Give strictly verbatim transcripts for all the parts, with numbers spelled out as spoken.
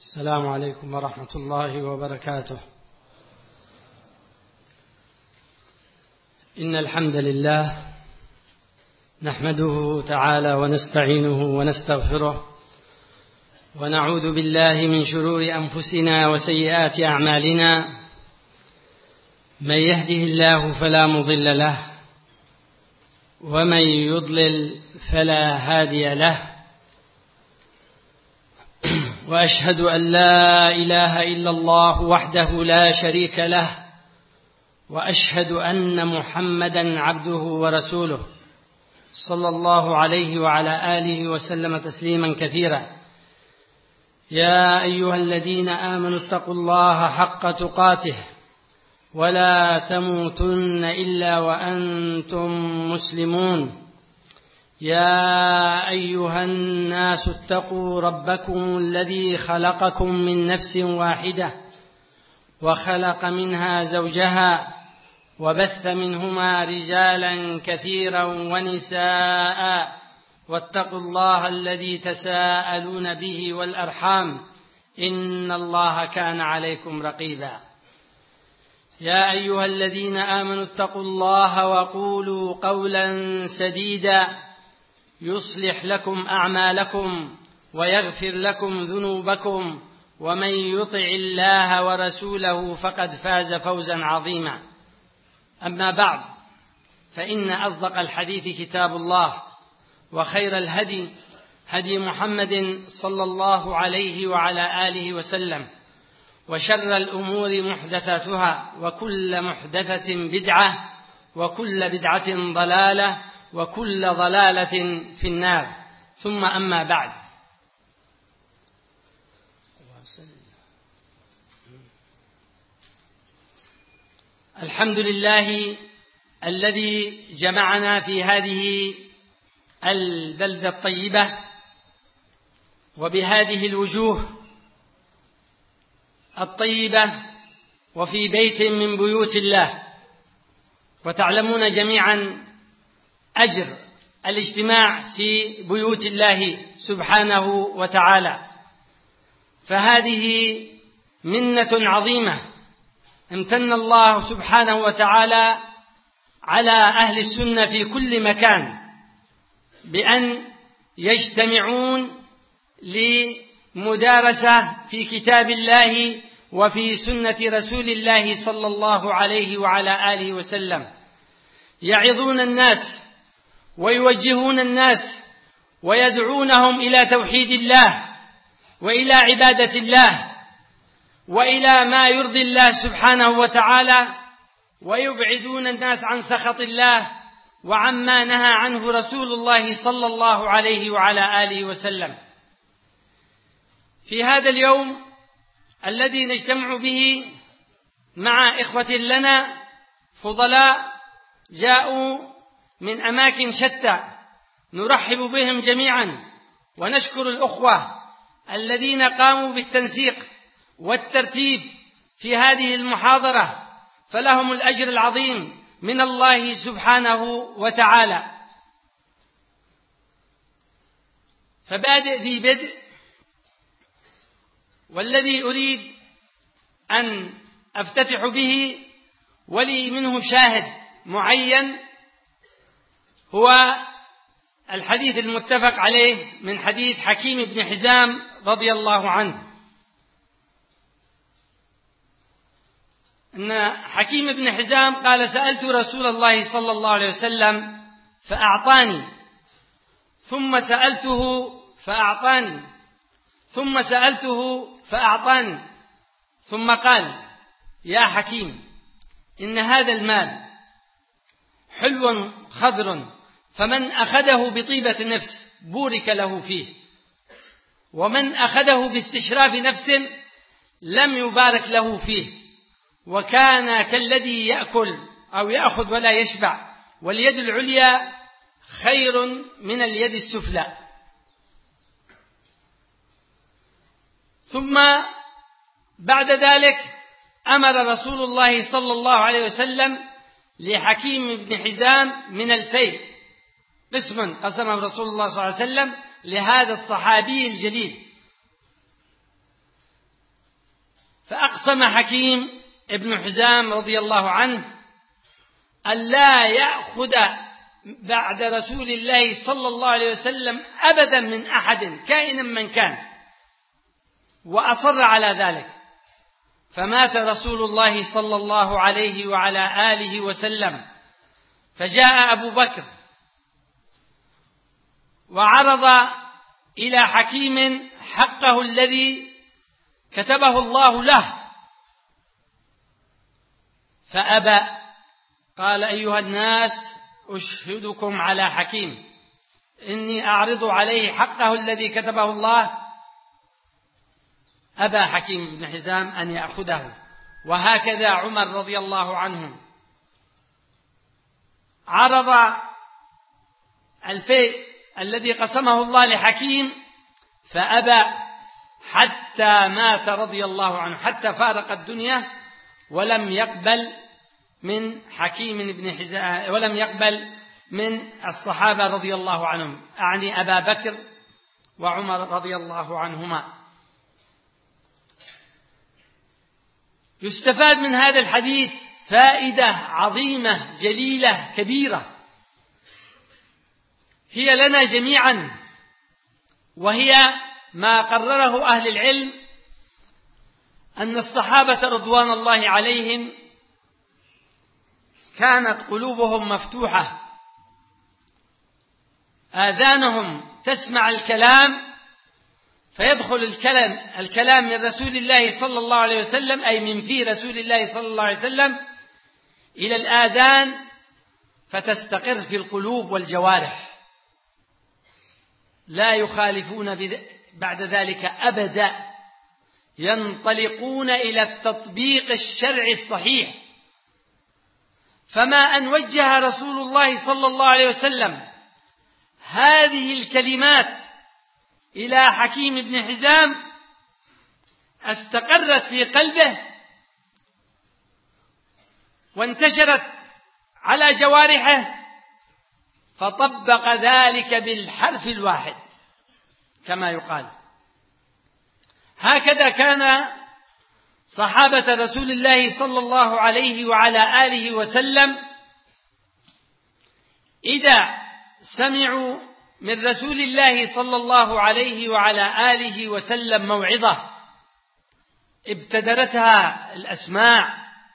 السلام عليكم ورحمة الله وبركاته. إن الحمد لله نحمده تعالى ونستعينه ونستغفره ونعوذ بالله من شرور أنفسنا وسيئات أعمالنا. من يهده الله فلا مضل له ومن يضلل فلا هادي له، وأشهد أن لا إله إلا الله وحده لا شريك له، وأشهد أن محمدا عبده ورسوله صلى الله عليه وعلى آله وسلم تسليما كثيرا. يا أيها الذين آمنوا اتقوا الله حق تقاته ولا تموتن إلا وأنتم مسلمون. يا أيها الناس اتقوا ربكم الذي خلقكم من نفس واحدة وخلق منها زوجها وبث منهما رجالا كثيرا ونساء، واتقوا الله الذي تساءلون به والأرحام إن الله كان عليكم رقيبا. يا أيها الذين آمنوا اتقوا الله وقولوا قولا سديدا يصلح لكم أعمالكم ويغفر لكم ذنوبكم، ومن يطع الله ورسوله فقد فاز فوزا عظيما. أما بعد، فإن أصدق الحديث كتاب الله، وخير الهدي هدي محمد صلى الله عليه وعلى آله وسلم، وشر الأمور محدثاتها، وكل محدثة بدعة، وكل بدعة ضلالة، وكل ضلالة في النار. ثم أما بعد، الحمد لله الذي جمعنا في هذه البلدة الطيبة وبهذه الوجوه الطيبة وفي بيت من بيوت الله. وتعلمون جميعا أجر الاجتماع في بيوت الله سبحانه وتعالى، فهذه منة عظيمة امتن الله سبحانه وتعالى على أهل السنة في كل مكان بأن يجتمعون لمدارسة في كتاب الله وفي سنة رسول الله صلى الله عليه وعلى آله وسلم، يعظون الناس ويوجهون الناس ويدعونهم إلى توحيد الله وإلى عبادة الله وإلى ما يرضي الله سبحانه وتعالى، ويبعدون الناس عن سخط الله وعما نهى عنه رسول الله صلى الله عليه وعلى آله وسلم. في هذا اليوم الذي نجتمع به مع إخوة لنا فضلاء جاءوا من أماكن شتى، نرحب بهم جميعا ونشكر الأخوة الذين قاموا بالتنسيق والترتيب في هذه المحاضرة، فلهم الأجر العظيم من الله سبحانه وتعالى. فبادئ ذي بدء، والذي أريد أن أفتتح به ولي منه شاهد معين هو الحديث المتفق عليه من حديث حكيم بن حزام رضي الله عنه، أن حكيم بن حزام قال: سألت رسول الله صلى الله عليه وسلم فأعطاني، ثم سألته فأعطاني، ثم سألته فأعطاني، ثم قال: يا حكيم، إن هذا المال حلو خضر، فمن أخذه بطيبة نفس بورك له فيه، ومن أخذه باستشراف نفس لم يبارك له فيه، وكان كالذي يأكل أو يأخذ ولا يشبع، واليد العليا خير من اليد السفلى. ثم بعد ذلك أمر رسول الله صلى الله عليه وسلم لحكيم بن حزام من الفيء قسما قسمه رسول الله صلى الله عليه وسلم لهذا الصحابي الجليل، لهذا الصحابي الجليل فأقسم حكيم ابن حزام رضي الله عنه ألا يأخذ بعد رسول الله صلى الله عليه وسلم أبدا من أحد كائنا من كان، وأصر على ذلك. فمات رسول الله صلى الله عليه وعلى آله وسلم، فجاء أبو بكر وعرض إلى حكيم حقه الذي كتبه الله له، فأبى. قال: أيها الناس، أشهدكم على حكيم، إني أعرض عليه حقه الذي كتبه الله. أبى حكيم بن حزام أن يأخذه. وهكذا عمر رضي الله عنه عرض الفيء الذي قسمه الله لحكيم، فأبى حتى مات رضي الله عنه، حتى فارق الدنيا، ولم يقبل من حكيم بن حزام، ولم يقبل من الصحابة رضي الله عنهم، أعني أبا بكر وعمر رضي الله عنهما. يستفاد من هذا الحديث فائدة عظيمة جليلة كبيرة هي لنا جميعا، وهي ما قرره أهل العلم أن الصحابة رضوان الله عليهم كانت قلوبهم مفتوحة، آذانهم تسمع الكلام، فيدخل الكلام الكلام من رسول الله صلى الله عليه وسلم، أي من في رسول الله صلى الله عليه وسلم، إلى الآذان، فتستقر في القلوب والجوارح، لا يخالفون بعد ذلك أبدا، ينطلقون إلى التطبيق الشرعي الصحيح. فما أن وجه رسول الله صلى الله عليه وسلم هذه الكلمات إلى حكيم بن حزام استقرت في قلبه وانتشرت على جوارحه، فطبق ذلك بالحرف الواحد كما يقال. هكذا كان صحابة رسول الله صلى الله عليه وعلى آله وسلم إذا سمعوا من رسول الله صلى الله عليه وعلى آله وسلم موعظة ابتدرتها الأسماع،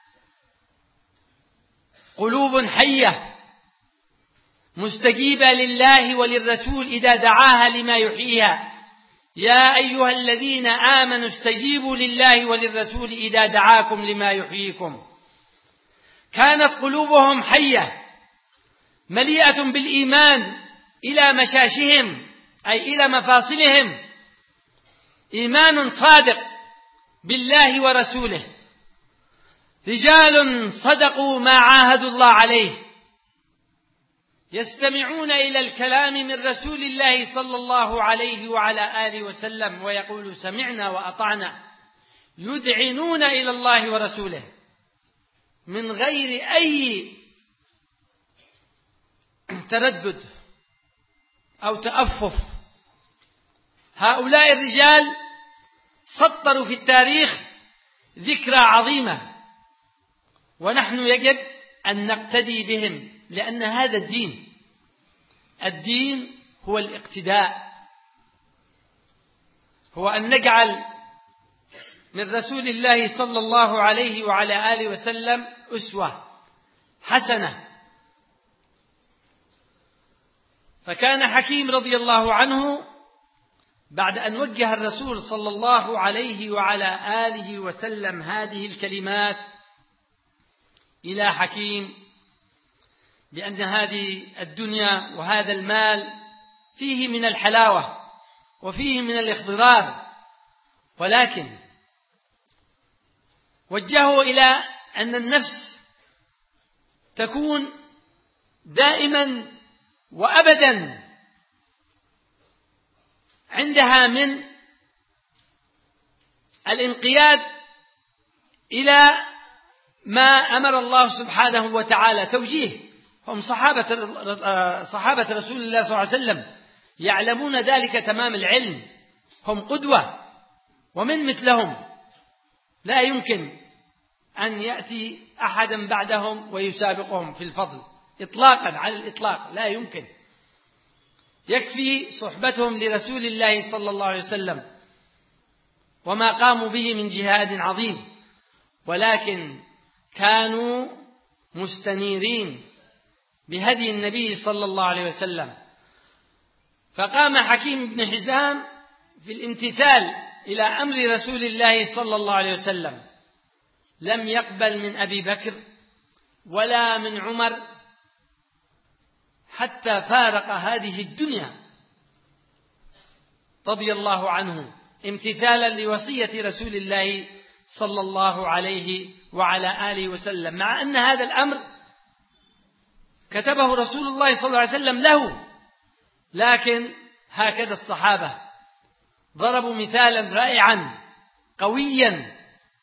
قلوب حية مستجيبة لله وللرسول إذا دعاها لما يحييها. يا أيها الذين آمنوا استجيبوا لله وللرسول إذا دعاكم لما يحييكم. كانت قلوبهم حية مليئة بالإيمان إلى مشاشهم، أي إلى مفاصلهم، إيمان صادق بالله ورسوله، رجال صدقوا ما عاهدوا الله عليه، يستمعون إلى الكلام من رسول الله صلى الله عليه وعلى آله وسلم ويقول سمعنا وأطعنا، يدعنون إلى الله ورسوله من غير أي تردد أو تأفف. هؤلاء الرجال سطروا في التاريخ ذكرى عظيمة، ونحن يجب أن نقتدي بهم، لأن هذا الدين الدين هو الاقتداء، هو أن نجعل من رسول الله صلى الله عليه وعلى آله وسلم أسوة حسنة. فكان حكيم رضي الله عنه بعد أن وجه الرسول صلى الله عليه وعلى آله وسلم هذه الكلمات إلى حكيم بأن هذه الدنيا وهذا المال فيه من الحلاوة وفيه من الاخضرار، ولكن وجهه إلى أن النفس تكون دائما وأبدا عندها من الانقياد إلى ما أمر الله سبحانه وتعالى توجيه. هم صحابة صحابة رسول الله صلى الله عليه وسلم يعلمون ذلك تمام العلم، هم قدوة ومن مثلهم، لا يمكن أن يأتي أحدا بعدهم ويسابقهم في الفضل إطلاقا، على الإطلاق لا يمكن. يكفي صحبتهم لرسول الله صلى الله عليه وسلم وما قاموا به من جهاد عظيم، ولكن كانوا مستنيرين بهدي النبي صلى الله عليه وسلم. فقام حكيم بن حزام في الامتثال إلى أمر رسول الله صلى الله عليه وسلم، لم يقبل من أبي بكر ولا من عمر حتى فارق هذه الدنيا رضي الله عنه، امتثالا لوصية رسول الله صلى الله عليه وعلى آله وسلم، مع أن هذا الأمر كتبه رسول الله صلى الله عليه وسلم له. لكن هكذا الصحابة ضربوا مثالا رائعا قويا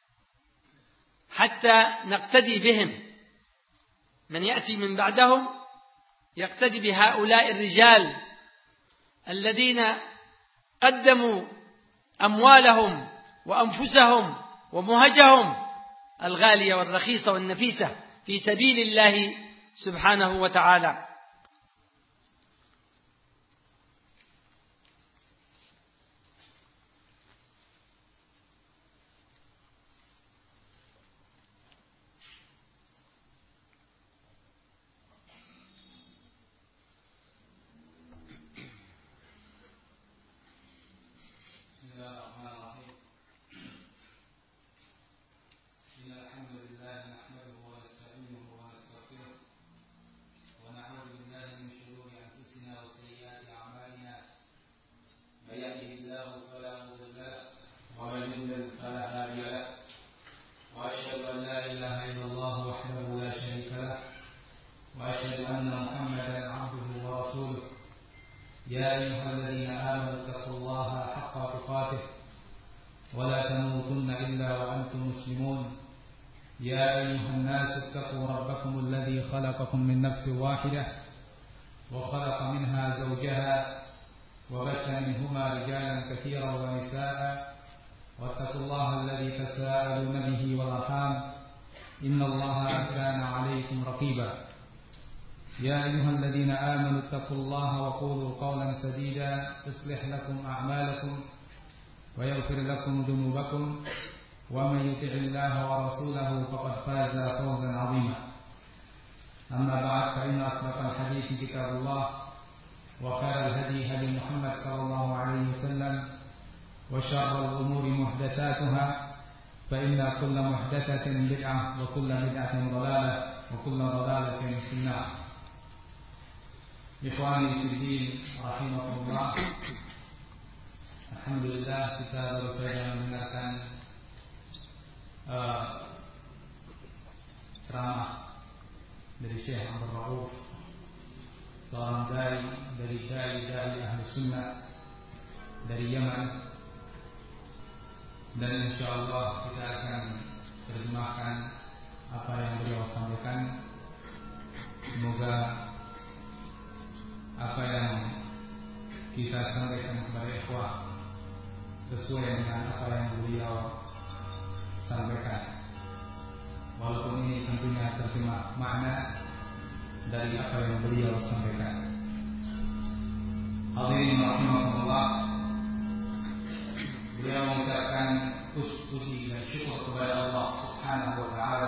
حتى نقتدي بهم. من يأتي من بعدهم يقتدي بهؤلاء الرجال الذين قدموا أموالهم وأنفسهم ومهجهم الغالية والرخيصة والنفيسة في سبيل الله سبحانه وتعالى. يا أيها الذين آمنوا اتقوا الله حق تقاته ولا تموتن إلا وأنتم مسلمون. يا أيها الناس اتقوا ربكم الذي خلقكم من نفس واحدة وخلق منها زوجها وبث منهما رجالا كثيرا ونساء واتقوا الله الذي تساءلون به والأرحام إن الله كان عليكم رقيبا. يا أيها الذين آمنوا اتقوا الله وقولوا قولا سديدا يصلح لكم أعمالكم ويغفر لكم ذنوبكم ومن يطع الله ورسوله فقد فاز فوزا عظيما. أما بعد، فإن أصدق الحديث كتاب الله وخير الهدي هدي محمد صلى الله عليه وسلم وشر الأمور محدثاتها فإن كل محدثة بدعة وكل بدعة ضلالة وكل ضلالة في النار. Ikhwani fiddin rahimakumullah. Alhamdulillah kita baru saja mendengarkan uh, ceramah dari Syekh Abdul Rauf, seorang dai dari dai-dai ahli sunnah dari Yaman, dan insyaallah kita akan terjemahkan apa yang beliau sampaikan. Semoga apa yang kita sampaikan kepada ikhwah sesuai dengan apa yang beliau sampaikan, walaupun ini tentunya terjemah makna dari apa yang beliau sampaikan. Hadirin rahimakumullah, beliau mengucapkan puji dan syukur kepada Allah Subhanahu wa taala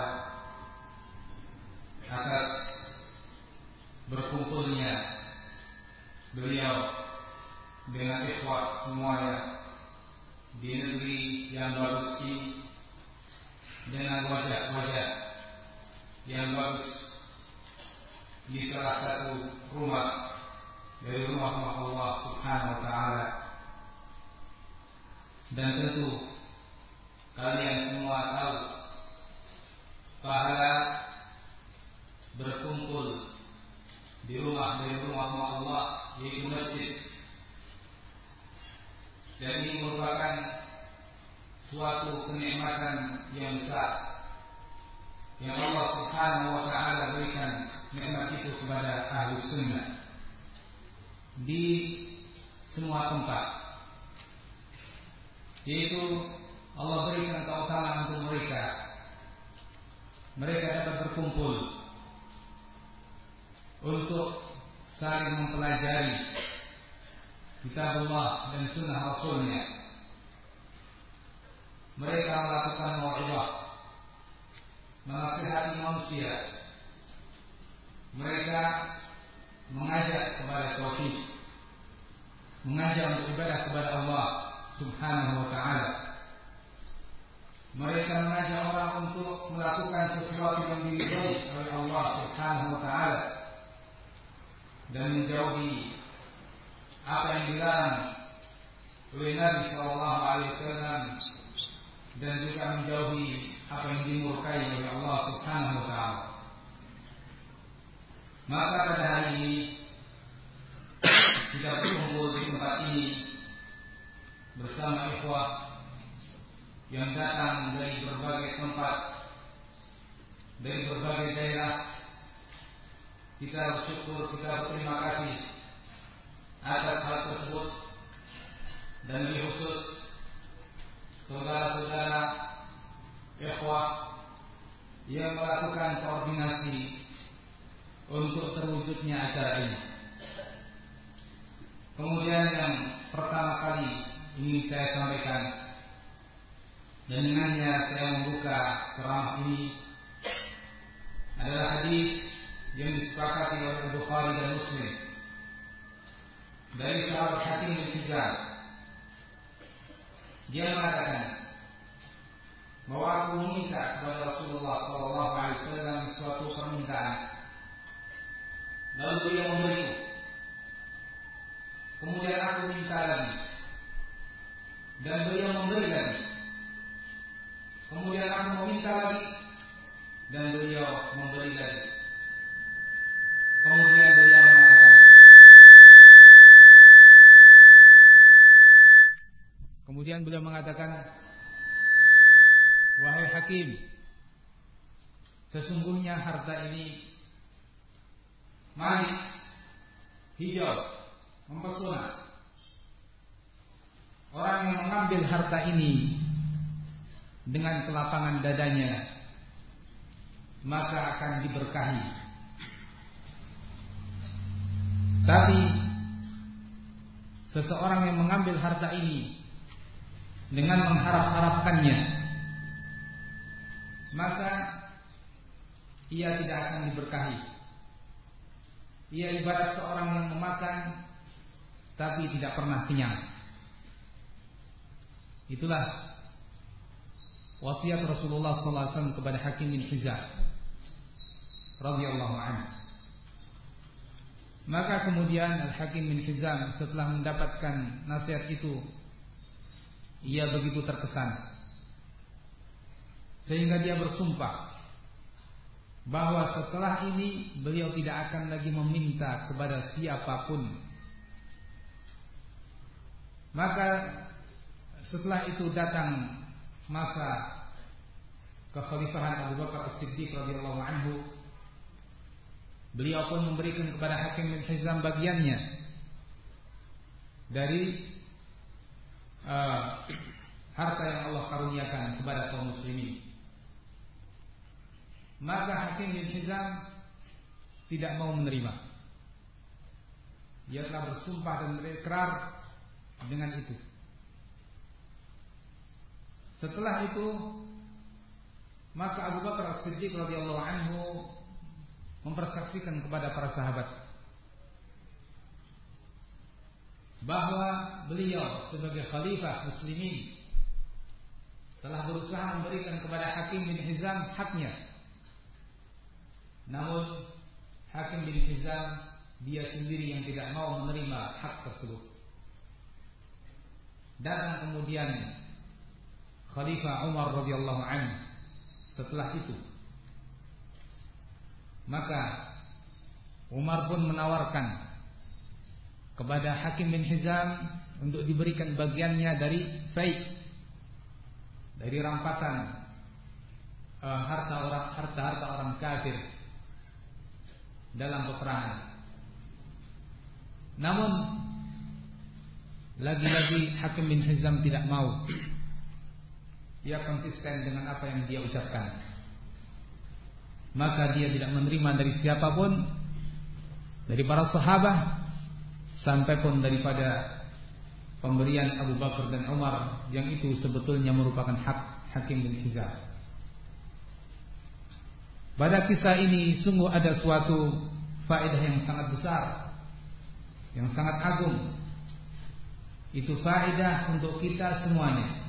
atas berkumpulnya beliau dengan ikhwah semuanya di negeri yang bagus ini dengan wajah-wajah yang bagus di salah satu rumah dari rumah-rumah Allah Subhanahu wa taala. Dan tentu kalian semua tahu pahala berkumpul di rumah dari rumah-rumah Allah, yaitu masjid. Dan ini merupakan suatu kenikmatan yang besar yang Allah Subhanahu wa taala berikan nikmat itu kepada ahli sunnah di semua tempat, yaitu Allah berikan keutamaan untuk mereka. Mereka dapat berkumpul untuk saling mempelajari kitab Allah dan sunnah Rasulnya. Mereka melakukan mau'izah, menasihati manusia. Mereka mengajak kepada tauhid, mengajak untuk ibadah kepada Allah Subhanahu wa ta'ala. Mereka mengajak orang untuk melakukan sesuatu yang diridhai oleh Allah Subhanahu wa ta'ala dan menjauhi apa yang dilarang oleh Nabi sallallahu alaihi wasallam dan juga menjauhi apa yang dimurkai oleh Allah Subhanahu wa ta'ala. Maka pada hari ini kita berkumpul di tempat ini bersama ikhwah yang datang dari berbagai tempat, dari berbagai daerah. Kita bersyukur, kita berterima kasih atas hal tersebut, dan lebih khusus saudara-saudara ikhwah yang melakukan koordinasi untuk terwujudnya acara ini. Kemudian yang pertama kali ingin saya sampaikan, dan dengannya saya membuka ceramah ini, adalah hadis yang disepakati oleh Bukhari dan Muslim dari sahabat Hakim bin Hizam. Dia mengatakan bahwa aku meminta kepada Rasulullah sallallahu alaihi wasallam suatu permintaan, lalu beliau memberiku. Kemudian aku minta lagi, dan beliau memberi lagi. Kemudian aku meminta lagi, dan beliau memberi lagi. Kemudian beliau mengatakan, Kemudian beliau mengatakan, wahai Hakim, sesungguhnya harta ini manis, hijau, mempesona. Orang yang mengambil harta ini dengan kelapangan dadanya, maka akan diberkahi. Tapi seseorang yang mengambil harta ini dengan mengharap-harapkannya, maka ia tidak akan diberkahi. Ia ibarat seorang yang memakan tapi tidak pernah kenyang. Itulah wasiat Rasulullah sallallahu alaihi wasallam kepada Hakim bin Hizam radhiyallahu anhu. Maka kemudian Al-Hakim bin Hizam setelah mendapatkan nasihat itu, ia begitu terkesan sehingga dia bersumpah bahwa setelah ini beliau tidak akan lagi meminta kepada siapapun. Maka setelah itu datang masa kekhalifahan Abu Bakar As-Siddiq radhiyallahu anhu. Beliau pun memberikan kepada Hakim bin Hizam bagiannya dari uh, harta yang Allah karuniakan kepada kaum muslimin. Maka Hakim bin Hizam tidak mau menerima. Dia telah bersumpah dan berikrar dengan itu. Setelah itu, maka Abu Bakar As-Siddiq radhiyallahu anhu mempersaksikan kepada para sahabat bahwa beliau sebagai khalifah muslimin telah berusaha memberikan kepada Hakim bin Hizam haknya. Namun Hakim bin Hizam dia sendiri yang tidak mau menerima hak tersebut. Datang kemudian Khalifah Umar radhiyallahu anhu setelah itu. Maka Umar pun menawarkan kepada Hakim bin Hizam untuk diberikan bagiannya dari fai', dari rampasan uh, harta orang harta-harta orang kafir dalam peperangan. Namun lagi-lagi Hakim bin Hizam tidak mau. ia konsisten dengan apa yang dia ucapkan, maka dia tidak menerima dari siapapun, dari para sahabat, sampai pun daripada pemberian Abu Bakar dan Umar, yang itu sebetulnya merupakan hak Hakim bin Hizam. Pada kisah ini sungguh ada suatu faedah yang sangat besar, yang sangat agung. Itu faedah untuk kita semuanya,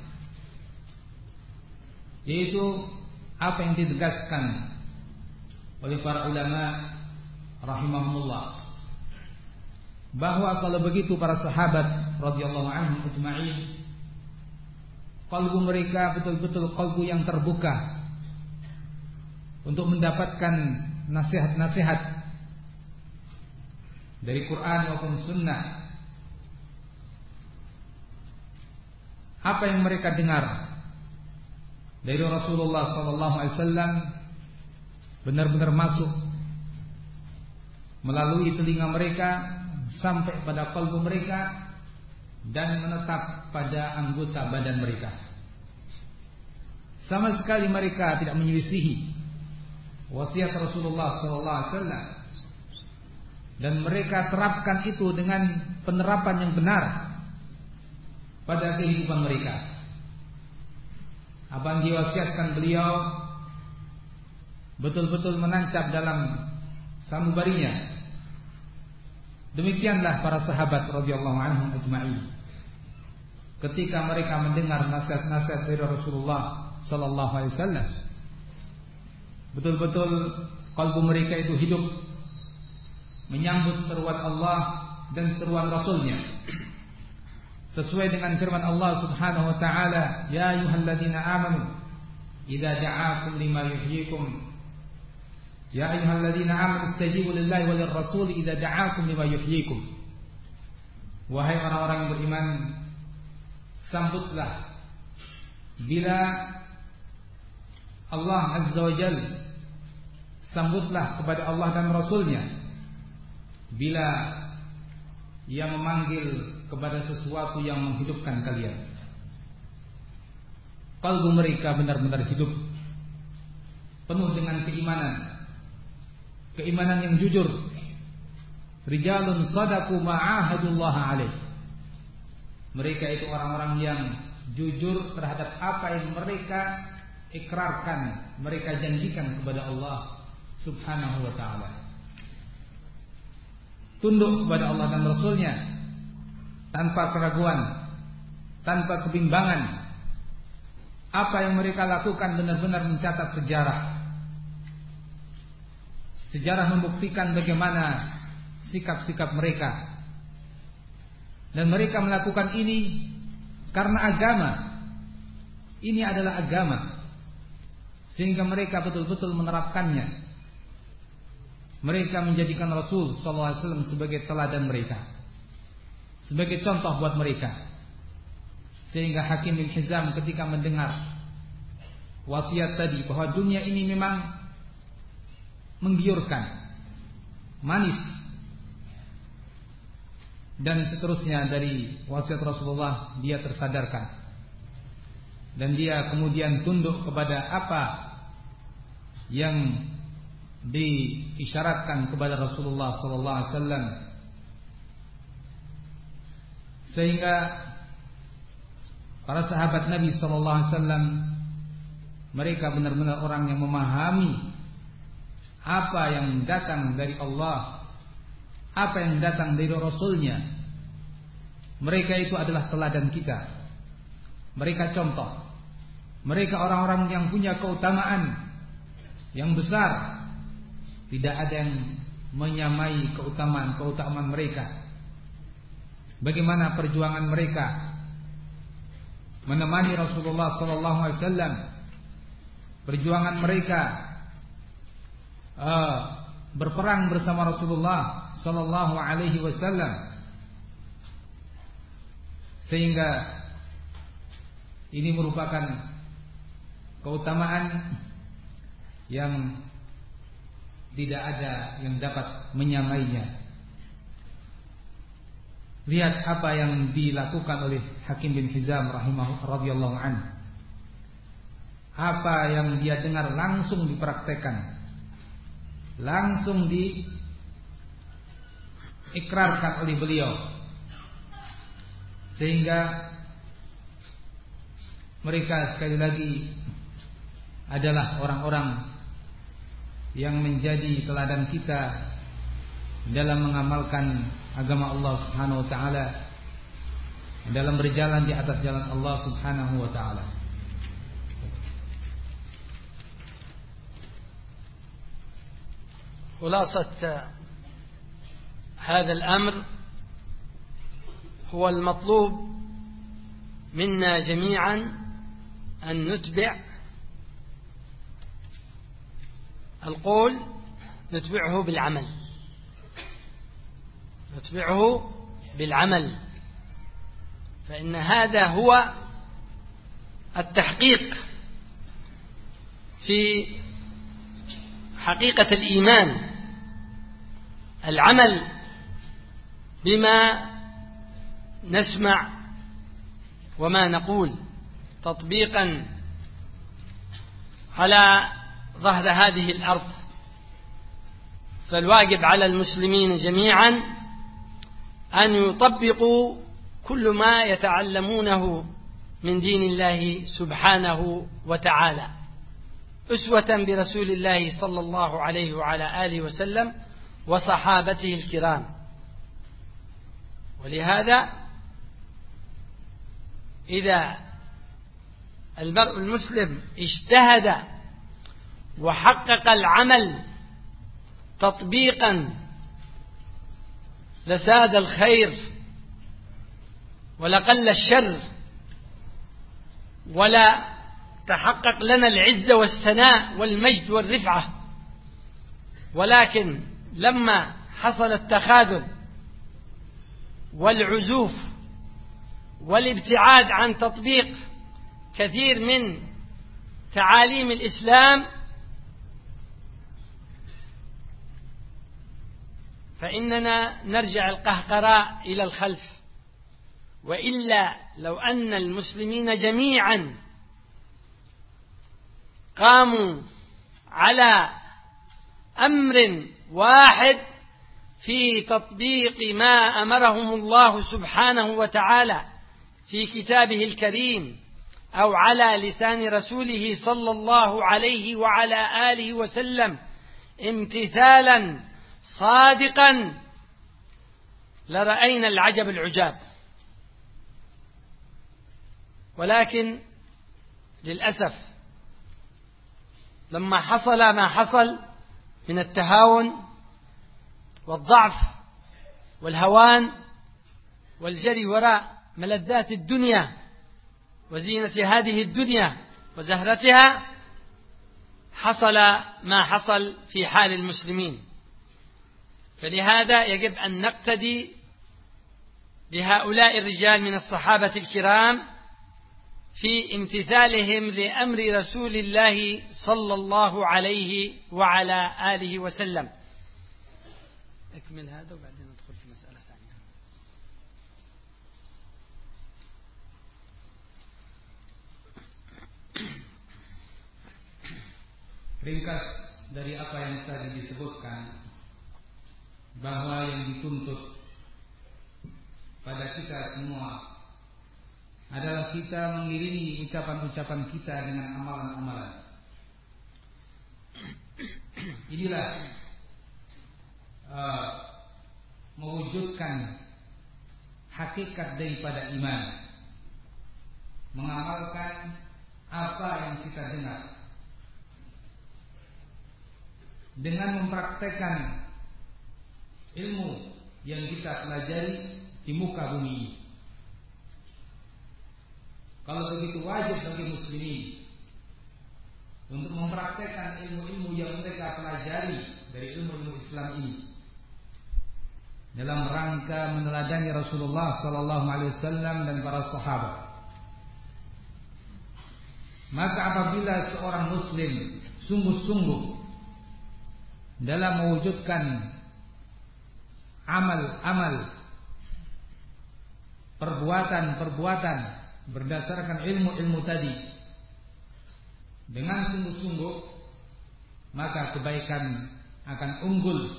yaitu apa yang ditegaskan oleh para ulama rahimahumullah, bahwa kalau begitu para sahabat radhiyallahu anhum ajma'in, kalbu mereka betul-betul kalbu yang terbuka untuk mendapatkan nasihat-nasihat dari Quran maupun Sunnah. Apa yang mereka dengar dari Rasulullah sallallahu alaihi wasallam benar-benar masuk melalui telinga mereka sampai pada kalbu mereka dan menetap pada anggota badan mereka. Sama sekali mereka tidak menyelisihi wasiat Rasulullah sallallahu alaihi wasallam, dan mereka terapkan itu dengan penerapan yang benar pada kehidupan mereka. Apa yang diwasiatkan beliau betul-betul menancap dalam sanubarinya. Demikianlah para sahabat radhiyallahu anhum ajma'in, ketika mereka mendengar nasihat-nasihat dari Rasulullah sallallahu alaihi wasallam, betul-betul kalbu mereka itu hidup menyambut seruan Allah dan seruan Rasulnya, sesuai dengan firman Allah Subhanahu wa taala, ya ayyuhalladzina amanu idza da'akum lima yuhyikum, ya ayyuhalladzina amanu istajibu lillahi walir rasul idza da'akum lima yuhyikum. Wahai orang-orang yang beriman, sambutlah bila Allah Azza wa Jalla, sambutlah kepada Allah dan Rasulnya bila ia memanggil kepada sesuatu yang menghidupkan kalian. Kalbu mereka benar-benar hidup, penuh dengan keimanan, keimanan yang jujur. Rijalun sadaqu ma'ahadullah alaih. Mereka itu orang-orang yang jujur terhadap apa yang mereka ikrarkan, mereka janjikan kepada Allah Subhanahu wa ta'ala. Tunduk kepada Allah dan Rasulnya tanpa keraguan, tanpa kebimbangan. Apa yang mereka lakukan benar-benar mencatat sejarah. Sejarah membuktikan bagaimana sikap-sikap mereka. Dan mereka melakukan ini karena agama. Ini adalah agama, sehingga mereka betul-betul menerapkannya. Mereka menjadikan Rasul sallallahu alaihi wasallam sebagai teladan mereka, sebagai contoh buat mereka. Sehingga Hakim bin Hizam ketika mendengar wasiat tadi, bahwa dunia ini memang menggiurkan, manis, dan seterusnya dari wasiat Rasulullah, dia tersadarkan. Dan dia kemudian tunduk kepada apa yang diisyaratkan kepada Rasulullah sallallahu alaihi wasallam, sehingga para sahabat Nabi sallallahu alaihi wasallam mereka benar-benar orang yang memahami apa yang datang dari Allah, apa yang datang dari Rasulnya. Mereka itu adalah teladan kita. Mereka contoh. Mereka orang-orang yang punya keutamaan yang besar. Tidak ada yang menyamai keutamaan-keutamaan mereka. Bagaimana perjuangan mereka menemani Rasulullah sallallahu alaihi wasallam, perjuangan mereka uh, berperang bersama Rasulullah sallallahu alaihi wasallam, sehingga ini merupakan keutamaan yang tidak ada yang dapat menyamainya. Lihat apa yang dilakukan oleh Hakim bin Hizam rahimahullah radhiyallahu anhu. apa yang dia dengar langsung dipraktekkan, langsung diikrarkan oleh beliau, sehingga mereka sekali lagi adalah orang-orang yang menjadi teladan kita dalam mengamalkan agama Allah Subhanahu wa taala, dalam berjalan di atas jalan Allah Subhanahu wa taala. خلاصة هذا الأمر هو المطلوب منا جميعا أن نتبع القول، نتبعه بالعمل، نتبعه بالعمل، فإن هذا هو التحقيق في حقيقة الإيمان، العمل بما نسمع وما نقول تطبيقا على ظهر هذه الأرض. فالواجب على المسلمين جميعا أن يطبقوا كل ما يتعلمونه من دين الله سبحانه وتعالى، أسوة برسول الله صلى الله عليه وعلى آله وسلم وصحابته الكرام. ولهذا إذا المرء المسلم اجتهد وحقق العمل تطبيقا لساد الخير ولقل الشر، ولا تحقق لنا العزة والثناء والمجد والرفعة. ولكن لما حصل التخاذل والعزوف والابتعاد عن تطبيق كثير من تعاليم الإسلام، فإننا نرجع القهقراء إلى الخلف. وإلا لو أن المسلمين جميعا قاموا على أمر واحد في تطبيق ما أمرهم الله سبحانه وتعالى في كتابه الكريم أو على لسان رسوله صلى الله عليه وعلى آله وسلم امتثالا صادقا، لرأينا العجب العجاب. ولكن للأسف لما حصل ما حصل من التهاون والضعف والهوان والجري وراء ملذات الدنيا وزينة هذه الدنيا وزهرتها، حصل ما حصل في حال المسلمين. فلهذا يجب أن نقتدي بهؤلاء الرجال من الصحابة الكرام في امتثالهم لأمر رسول الله صلى الله عليه وعلى آله وسلم. أكمل هذا وبعدين ندخل في مسألة ثانية. Ringkas dari apa yang tadi disebutkan, bahwa yang dituntut pada kita semua adalah kita mengiringi ucapan-ucapan kita dengan amalan-amalan. Inilah uh, mewujudkan hakikat daripada iman, mengamalkan apa yang kita dengar dengan mempraktekkan ilmu yang kita pelajari di muka bumi ini. Kalau begitu, wajib bagi muslimin untuk mempraktekkan ilmu-ilmu yang mereka pelajari dari ilmu-ilmu Islam ini dalam rangka meneladani Rasulullah sallallahu alaihi wasallam dan para sahabat. Maka apabila seorang muslim sungguh-sungguh dalam mewujudkan amal-amal, perbuatan-perbuatan berdasarkan ilmu-ilmu tadi, dengan sungguh-sungguh, maka kebaikan akan unggul,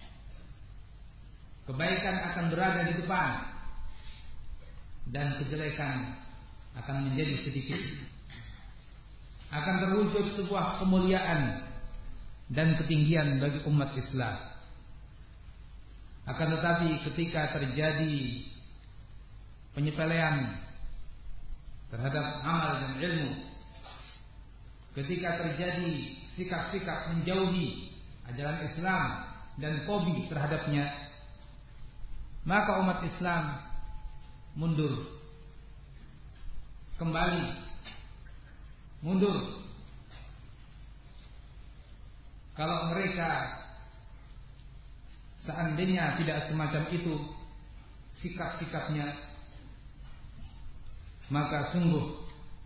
kebaikan akan berada di depan, dan kejelekan akan menjadi sedikit. Akan terwujud sebuah kemuliaan dan ketinggian bagi umat Islam. Akan tetapi ketika terjadi penyepelean terhadap amal dan ilmu, ketika terjadi sikap-sikap menjauhi ajaran Islam dan fobi terhadapnya, maka umat Islam mundur, kembali mundur. Kalau mereka seandainya tidak semacam itu sikap-sikapnya, maka sungguh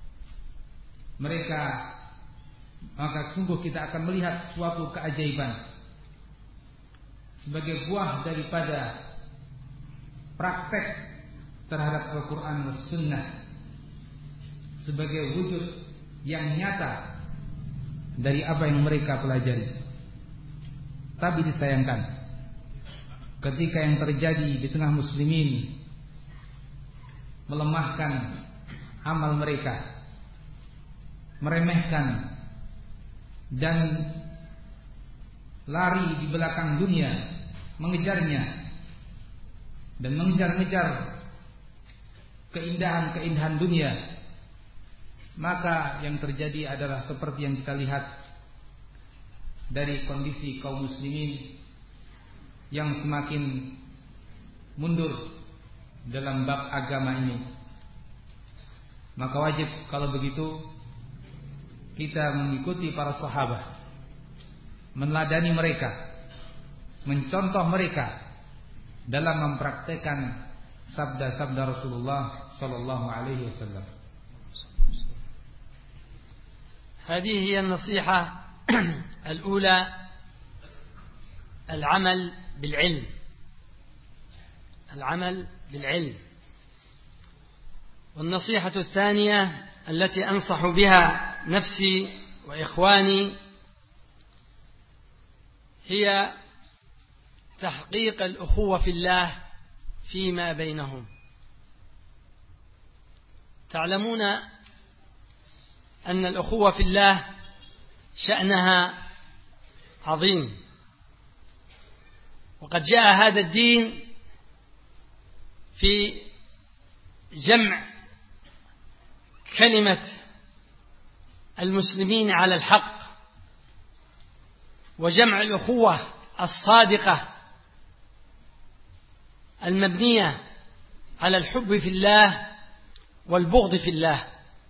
mereka maka sungguh kita akan melihat suatu keajaiban sebagai buah daripada praktek terhadap Al-Quran dan Sunnah, sebagai wujud yang nyata dari apa yang mereka pelajari. Tapi disayangkan, ketika yang terjadi di tengah muslimin melemahkan amal mereka, meremehkan dan lari di belakang dunia, mengejarnya dan mengejar-ngejar keindahan-keindahan dunia, maka yang terjadi adalah seperti yang kita lihat dari kondisi kaum muslimin yang semakin mundur dalam bab agama ini. Maka wajib kalau begitu kita mengikuti para sahabat, meneladani mereka, mencontoh mereka dalam mempraktekkan sabda-sabda Rasulullah sallallahu alaihi wasallam. هذه هي النصيحة الأولى، العمل بالعلم، العمل بالعلم. والنصيحة الثانية التي أنصح بها نفسي وإخواني هي تحقيق الأخوة في الله فيما بينهم. تعلمون أن الأخوة في الله شأنها عظيم، وقد جاء هذا الدين في جمع كلمة المسلمين على الحق، وجمع الأخوة الصادقة المبنية على الحب في الله والبغض في الله.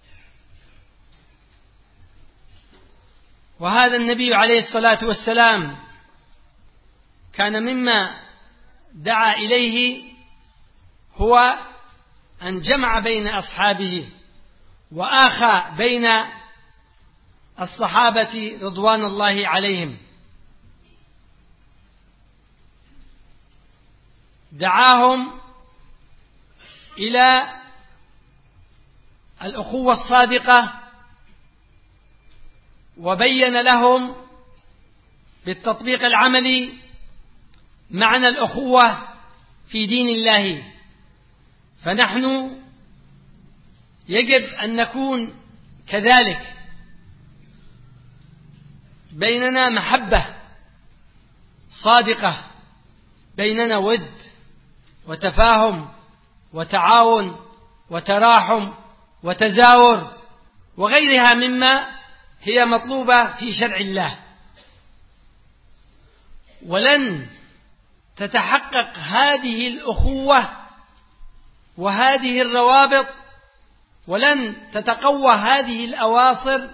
وهذا النبي عليه الصلاة والسلام كان مما دعا إليه هو أن جمع بين أصحابه وآخى بين الصحابة رضوان الله عليهم. دعاهم إلى الأخوة الصادقة، وبين لهم بالتطبيق العملي معنى الأخوة في دين الله. فنحن يجب أن نكون كذلك، بيننا محبة صادقة، بيننا ود وتفاهم وتعاون وتراحم وتزاور وغيرها مما هي مطلوبة في شرع الله. ولن تتحقق هذه الأخوة وهذه الروابط، ولن تتقوى هذه الأواصر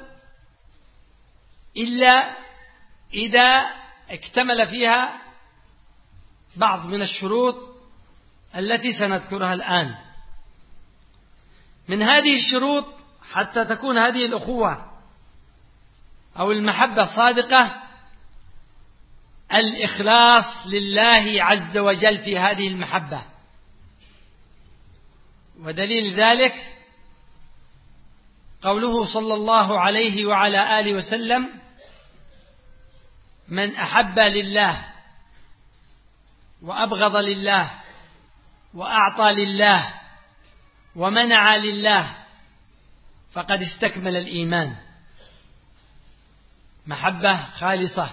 إلا إذا اكتمل فيها بعض من الشروط التي سنذكرها الآن. من هذه الشروط حتى تكون هذه الأخوة أو المحبة صادقة: الإخلاص لله عز وجل في هذه المحبة. ودليل ذلك قوله صلى الله عليه وعلى آله وسلم: من أحب لله وأبغض لله وأعطى لله ومنع لله فقد استكمل الإيمان. محبة خالصة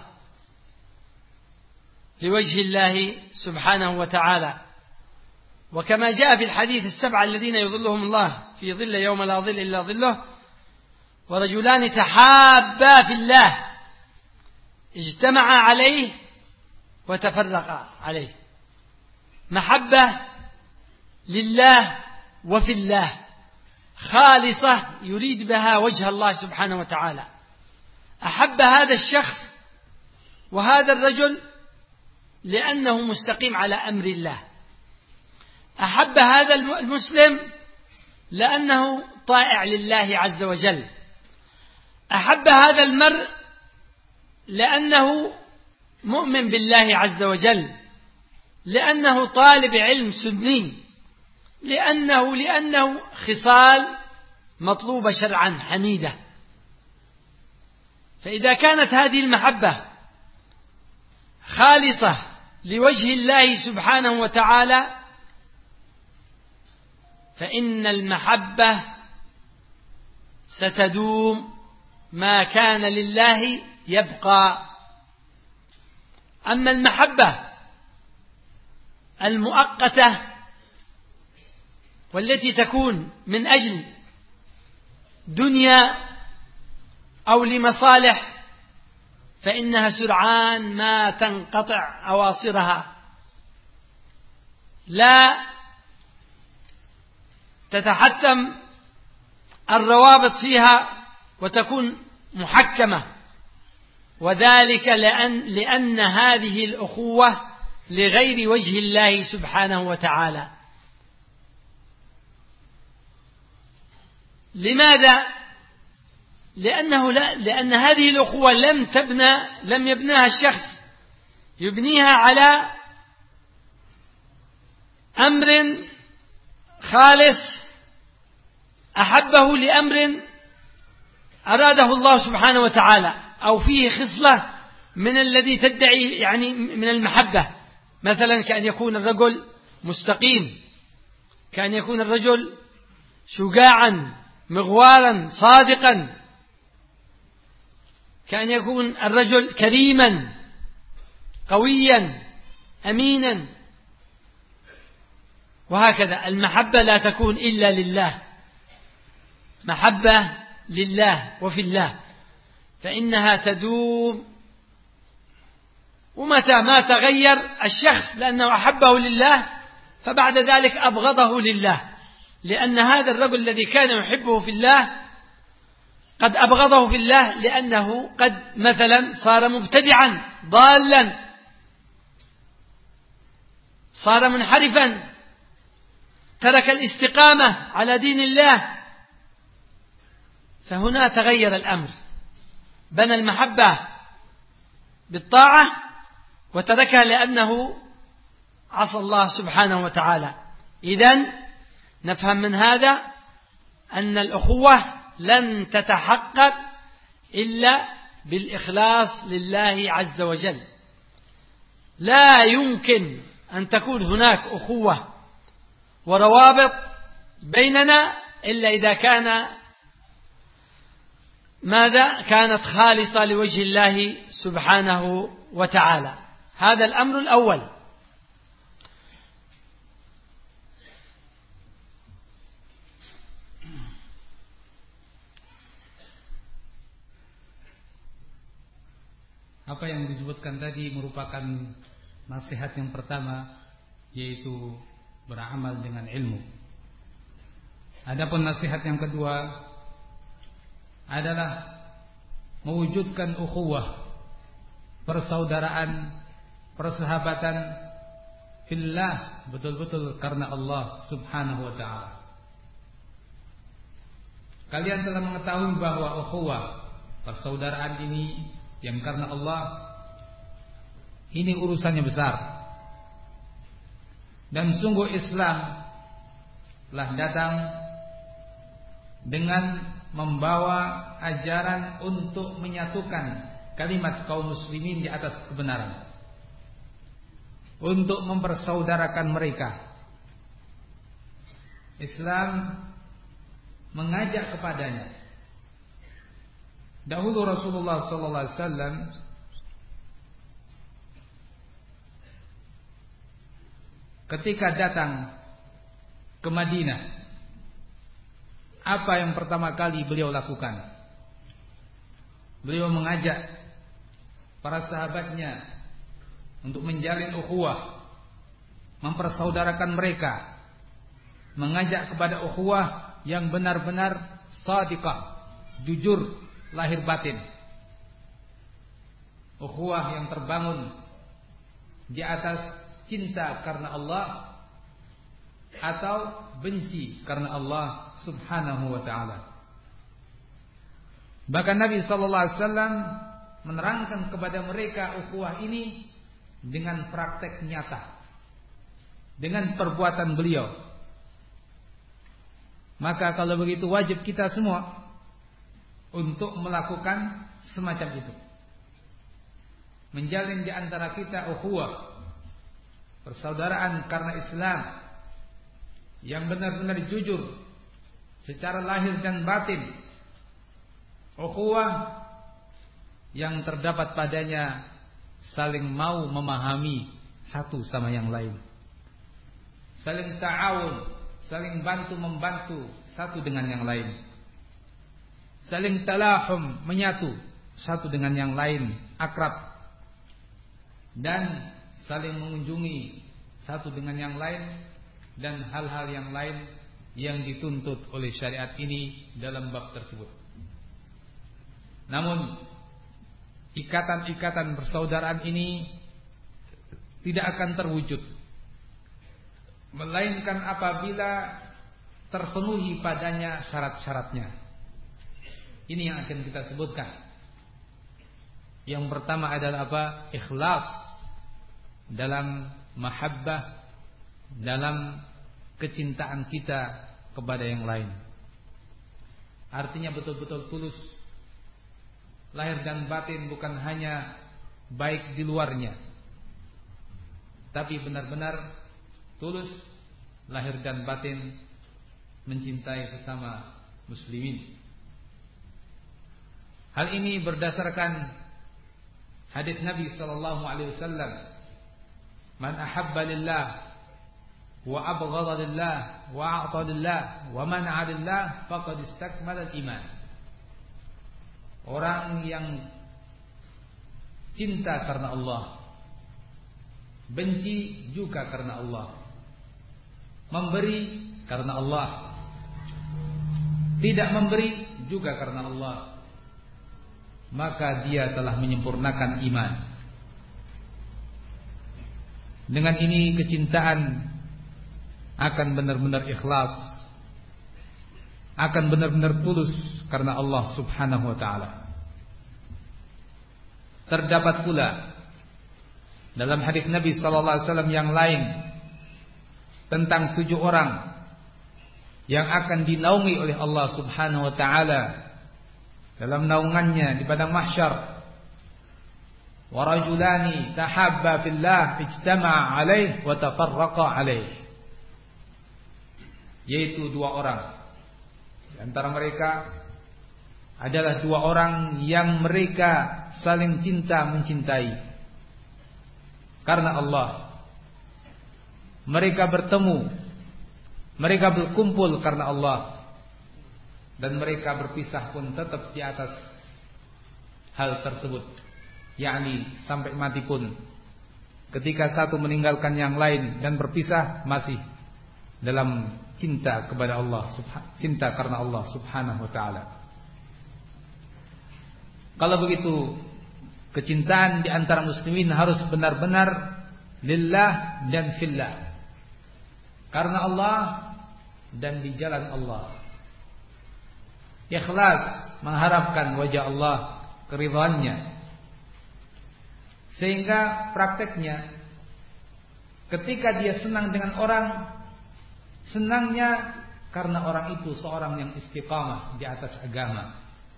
لوجه الله سبحانه وتعالى، وكما جاء في الحديث: السبعة الذين يظلهم الله في ظل يوم لا ظل إلا ظله، ورجلان تحابا في الله اجتمعا عليه وتفرقا عليه. محبة لله وفي الله خالصة يريد بها وجه الله سبحانه وتعالى. أحب هذا الشخص وهذا الرجل لأنه مستقيم على أمر الله. أحب هذا المسلم لأنه طائع لله عز وجل. أحب هذا المرء لأنه مؤمن بالله عز وجل، لأنه طالب علم سني، لأنه لأنه خصال مطلوبة شرعا حميدة. فإذا كانت هذه المحبة خالصة لوجه الله سبحانه وتعالى فإن المحبة ستدوم، ما كان لله يبقى. أما المحبة المؤقتة والتي تكون من أجل دنيا أو لمصالح فإنها سرعان ما تنقطع أواصرها، لا تتحتم الروابط فيها وتكون محكمة، وذلك لأن, لأن هذه الأخوة لغير وجه الله سبحانه وتعالى. لماذا؟ لأنه لا لأن هذه الأخوة لم تبنى لم يبناها الشخص، يبنيها على أمر خالص أحبه لأمر أراده الله سبحانه وتعالى، أو فيه خصلة من الذي تدعي يعني من المحبة، مثلا كأن يكون الرجل مستقيم، كأن يكون الرجل شجاعا مغوارا صادقا، كأن يكون الرجل كريما قويا أمينا، وهكذا. المحبة لا تكون إلا لله، محبة لله وفي الله، فإنها تدوم. ومتى ما تغير الشخص لأنه أحبه لله فبعد ذلك أبغضه لله، لأن هذا الرجل الذي كان يحبه في الله قد أبغضه في الله لأنه قد مثلا صار مبتدعا ضالا، صار منحرفا، ترك الاستقامة على دين الله، فهنا تغير الأمر، بنى المحبة بالطاعة وتركها لأنه عصى الله سبحانه وتعالى. إذن نفهم من هذا أن الأخوة لن تتحقق إلا بالإخلاص لله عز وجل. لا يمكن أن تكون هناك أخوة وروابط بيننا إلا إذا كان ماذا؟ كانت خالصة لوجه الله سبحانه وتعالى. هذا الأمر الأول. Apa yang disebutkan tadi merupakan nasihat yang pertama, yaitu beramal dengan ilmu. Adapun nasihat yang kedua adalah mewujudkan ukhuwah, persaudaraan, persahabatan fillah, betul-betul karena Allah subhanahu wa ta'ala. Kalian telah mengetahui bahwa ukhuwah, persaudaraan ini yang karena Allah, ini urusannya besar. Dan sungguh Islam telah datang dengan membawa ajaran untuk menyatukan kalimat kaum muslimin di atas kebenaran, untuk mempersaudarakan mereka. Islam mengajak kepadanya. Dahulu Rasulullah sallallahu alaihi wasallam ketika datang ke Madinah, apa yang pertama kali beliau lakukan? Beliau mengajak para sahabatnya untuk menjalin ukhuwah, mempersaudarakan mereka, mengajak kepada ukhuwah yang benar-benar shadiqah, jujur lahir batin. Ukhuwah yang terbangun di atas cinta karena Allah atau benci karena Allah Subhanahu wa taala. Bahkan Nabi sallallahu alaihi wasallam menerangkan kepada mereka ukhuwah ini dengan praktek nyata, dengan perbuatan beliau. Maka kalau begitu wajib kita semua untuk melakukan semacam itu. Menjalin di antara kita ukhuwah, persaudaraan karena Islam yang benar-benar jujur secara lahir dan batin. Ukhuwah yang terdapat padanya saling mau memahami satu sama yang lain, saling ta'awun, saling bantu membantu satu dengan yang lain, saling talahum, menyatu satu dengan yang lain, akrab, dan saling mengunjungi satu dengan yang lain, dan hal-hal yang lain yang dituntut oleh syariat ini dalam bab tersebut. Namun ikatan-ikatan persaudaraan ini tidak akan terwujud melainkan apabila terpenuhi padanya syarat-syaratnya. Ini yang akan kita sebutkan. Yang pertama adalah apa? Ikhlas dalam mahabbah, dalam kecintaan kita kepada yang lain. Artinya betul-betul tulus lahir dan batin, bukan hanya baik di luarnya, tapi benar-benar tulus lahir dan batin mencintai sesama muslimin. Hal ini berdasarkan hadis Nabi sallallahu alaihi wasallam, "Man ahabba lillah wa abghadha lillah wa a'ta lillah wa mana'a lillah faqad istakmala al-iman." Orang yang cinta karena Allah, benci juga karena Allah, memberi karena Allah, tidak memberi juga karena Allah, maka dia telah menyempurnakan iman. Dengan ini kecintaan akan benar-benar ikhlas, akan benar-benar tulus karena Allah Subhanahu wa taala. Terdapat pula dalam hadis Nabi sallallahu alaihi wasallam yang lain tentang tujuh orang yang akan dinaungi oleh Allah Subhanahu wa taala dalam naungannya di padang mahsyar. Wa rajulani tahabba fillah ijtama'a alaihi wa tafarraqa alaihi. Yaitu dua orang. Di antara mereka adalah dua orang yang mereka saling cinta mencintai karena Allah. Mereka bertemu, mereka berkumpul karena Allah, dan mereka berpisah pun tetap di atas hal tersebut, yakni sampai mati pun. Ketika satu meninggalkan yang lain dan berpisah, masih dalam cinta kepada Allah, cinta karena Allah Subhanahu wa taala. Kalau begitu, kecintaan di antara muslimin harus benar-benar lillah dan fillah, karena Allah dan di jalan Allah. Ikhlas, mengharapkan wajah Allah, keridhaannya. Sehingga prakteknya, ketika dia senang dengan orang, senangnya karena orang itu seorang yang istiqamah di atas agama.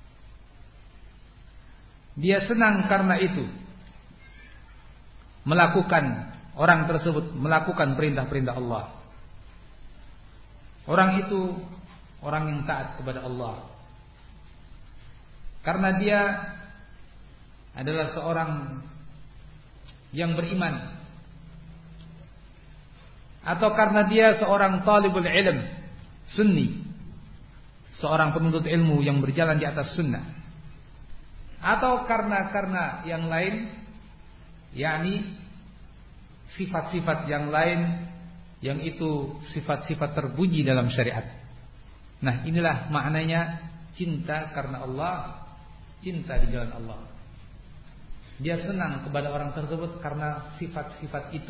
Dia senang karena itu melakukan, orang tersebut melakukan perintah-perintah Allah. Orang itu orang yang taat kepada Allah karena dia adalah seorang yang beriman, atau karena dia seorang talibul ilm sunni, seorang penuntut ilmu yang berjalan di atas sunnah, atau karena karena yang lain, yakni sifat-sifat yang lain yang itu sifat-sifat terpuji dalam syariat. Nah, inilah maknanya cinta karena Allah, cinta di jalan Allah. Dia senang kepada orang tersebut karena sifat-sifat itu.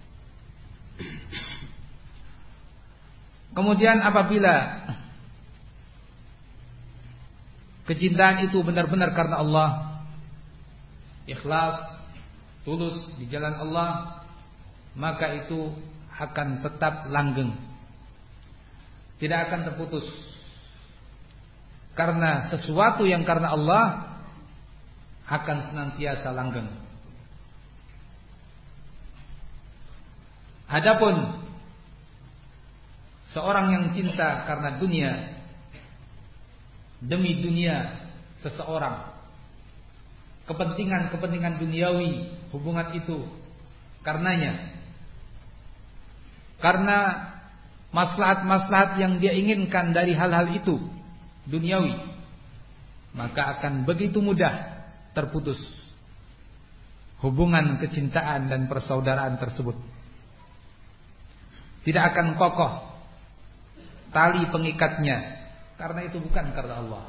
Kemudian apabila kecintaan itu benar-benar karena Allah, ikhlas, tulus di jalan Allah, maka itu akan tetap langgeng, tidak akan terputus. Karena sesuatu yang karena Allah akan senantiasa langgeng. Adapun seorang yang cinta karena dunia, demi dunia seseorang, kepentingan-kepentingan duniawi, hubungan itu karenanya, karena maslahat-maslahat yang dia inginkan dari hal-hal itu duniawi, maka akan begitu mudah terputus hubungan kecintaan dan persaudaraan tersebut. Tidak akan kokoh tali pengikatnya, karena itu bukan karena Allah.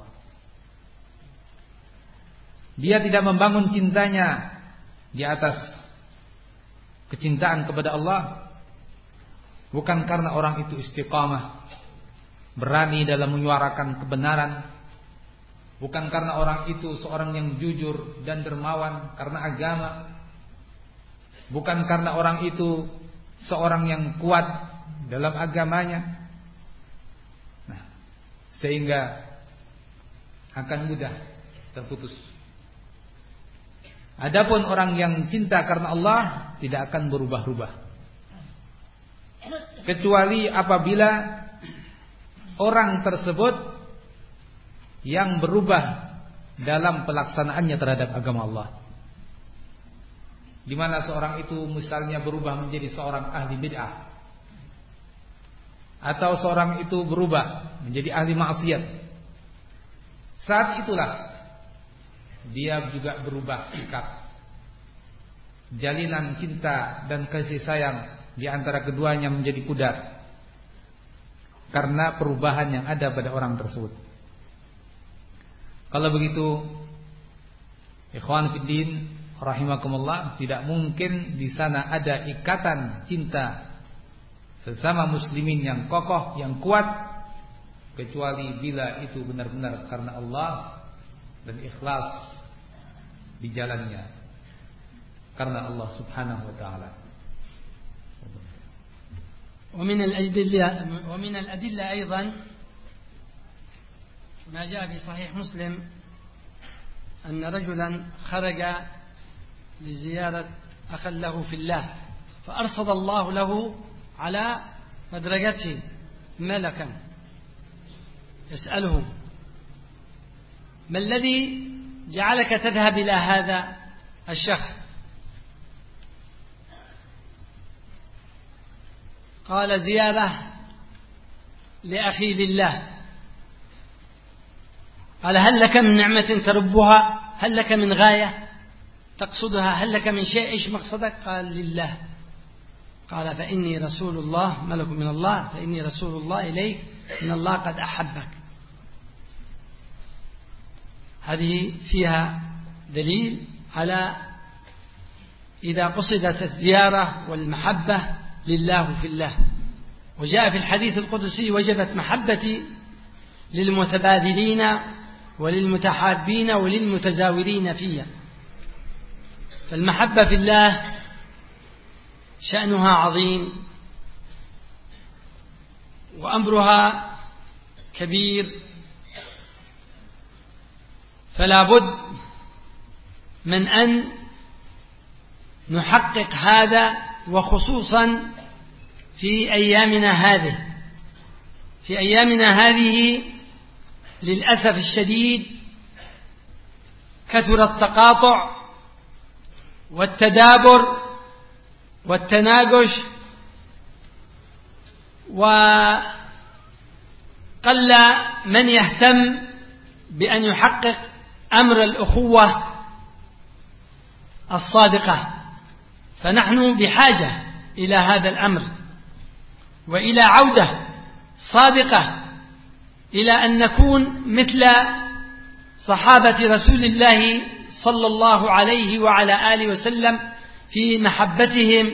Dia tidak membangun cintanya di atas kecintaan kepada Allah, bukan karena orang itu istiqamah, berani dalam menyuarakan kebenaran, bukan karena orang itu seorang yang jujur dan dermawan karena agama, bukan karena orang itu seorang yang kuat dalam agamanya. Nah, sehingga akan mudah terputus. Adapun orang yang cinta karena Allah tidak akan berubah-ubah, kecuali apabila orang tersebut yang berubah dalam pelaksanaannya terhadap agama Allah. Di mana seorang itu misalnya berubah menjadi seorang ahli bid'ah, atau seorang itu berubah menjadi ahli maksiat, saat itulah dia juga berubah sikap. Jalinan cinta dan kasih sayang di antara keduanya menjadi pudar karena perubahan yang ada pada orang tersebut. Kalau begitu, ikhwan fiddin rahimakumullah, tidak mungkin di sana ada ikatan cinta sesama muslimin yang kokoh, yang kuat, kecuali bila itu benar-benar karena Allah dan ikhlas di jalannya karena Allah Subhanahu wa taala. ومن الأدلة ومن الأدلة أيضا ما جاء في صحيح مسلم أن رجلا خرج لزيارة أخا له في الله، فأرصد الله له على مدرجته ملكا يسأله: ما الذي جعلك تذهب إلى هذا الشخص؟ قال: زيارة لأخي لله. قال: هل لك من نعمة تربها؟ هل لك من غاية تقصدها؟ هل لك من شيء؟ إيش مقصدك؟ قال: لله. قال: فإني رسول الله، ملك من الله، فإني رسول الله إليك، إن الله قد أحبك. هذه فيها دليل على إذا قصدت الزيارة والمحبة لله في الله. وجاء في الحديث القدسي: وجبت محبتي للمتبادلين وللمتحابين وللمتزاورين فيها. فالمحبة في الله شأنها عظيم، وأمرها كبير، فلا بد من أن نحقق هذا، وخصوصا في أيامنا هذه في أيامنا هذه للأسف الشديد كثر التقاطع والتدابر والتناقش، وقل من يهتم بأن يحقق أمر الأخوة الصادقة. فنحن بحاجة إلى هذا الأمر، وإلى عودة صادقة إلى أن نكون مثل صحابة رسول الله صلى الله عليه وعلى آله وسلم في محبتهم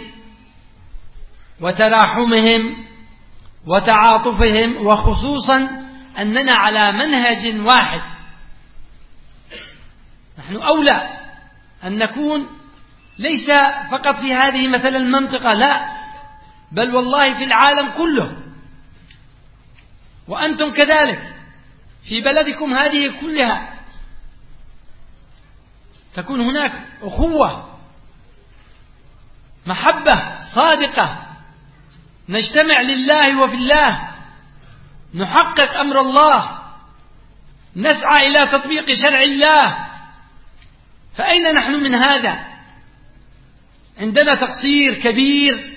وتراحمهم وتعاطفهم، وخصوصا أننا على منهج واحد. نحن أولى أن نكون ليس فقط في هذه مثلا المنطقة، لا، بل والله في العالم كله، وأنتم كذلك في بلدكم هذه كلها تكون هناك أخوة، محبة صادقة، نجتمع لله وفي الله، نحقق أمر الله، نسعى إلى تطبيق شرع الله. فأين نحن من هذا؟ عندنا تقصير كبير.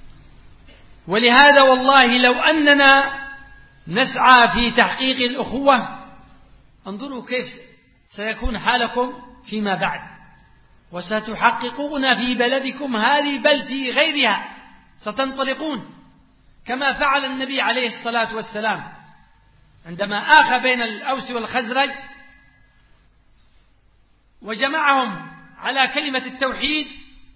ولهذا والله لو أننا نسعى في تحقيق الأخوة، انظروا كيف سيكون حالكم فيما بعد، وستحققون في بلدكم هذه بل في غيرها، ستنطلقون كما فعل النبي عليه الصلاة والسلام عندما آخى بين الأوس والخزرج وجمعهم على كلمة التوحيد،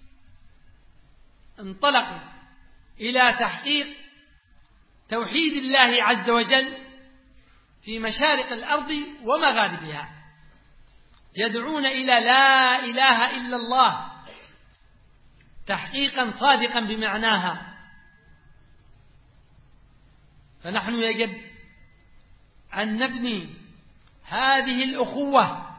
انطلقوا إلى تحقيق توحيد الله عز وجل في مشارق الأرض ومغاربها، يدعون إلى لا إله إلا الله تحقيقا صادقا بمعناها. فنحن يجب أن نبني هذه الأخوة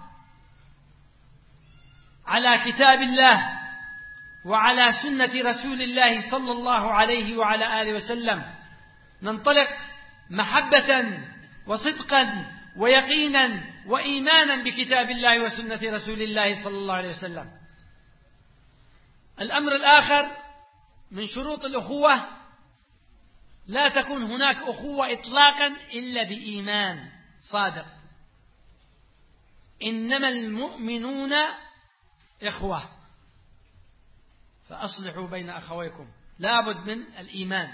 على كتاب الله وعلى سنة رسول الله صلى الله عليه وعلى آله وسلم، ننطلق محبة وصدقا ويقينا وإيمانا بكتاب الله وسنة رسول الله صلى الله عليه وسلم. الأمر الآخر من شروط الأخوة، لا تكون هناك أخوة إطلاقا إلا بإيمان صادق. إنما المؤمنون إخوة فأصلحوا بين أخويكم، لا بد من الإيمان.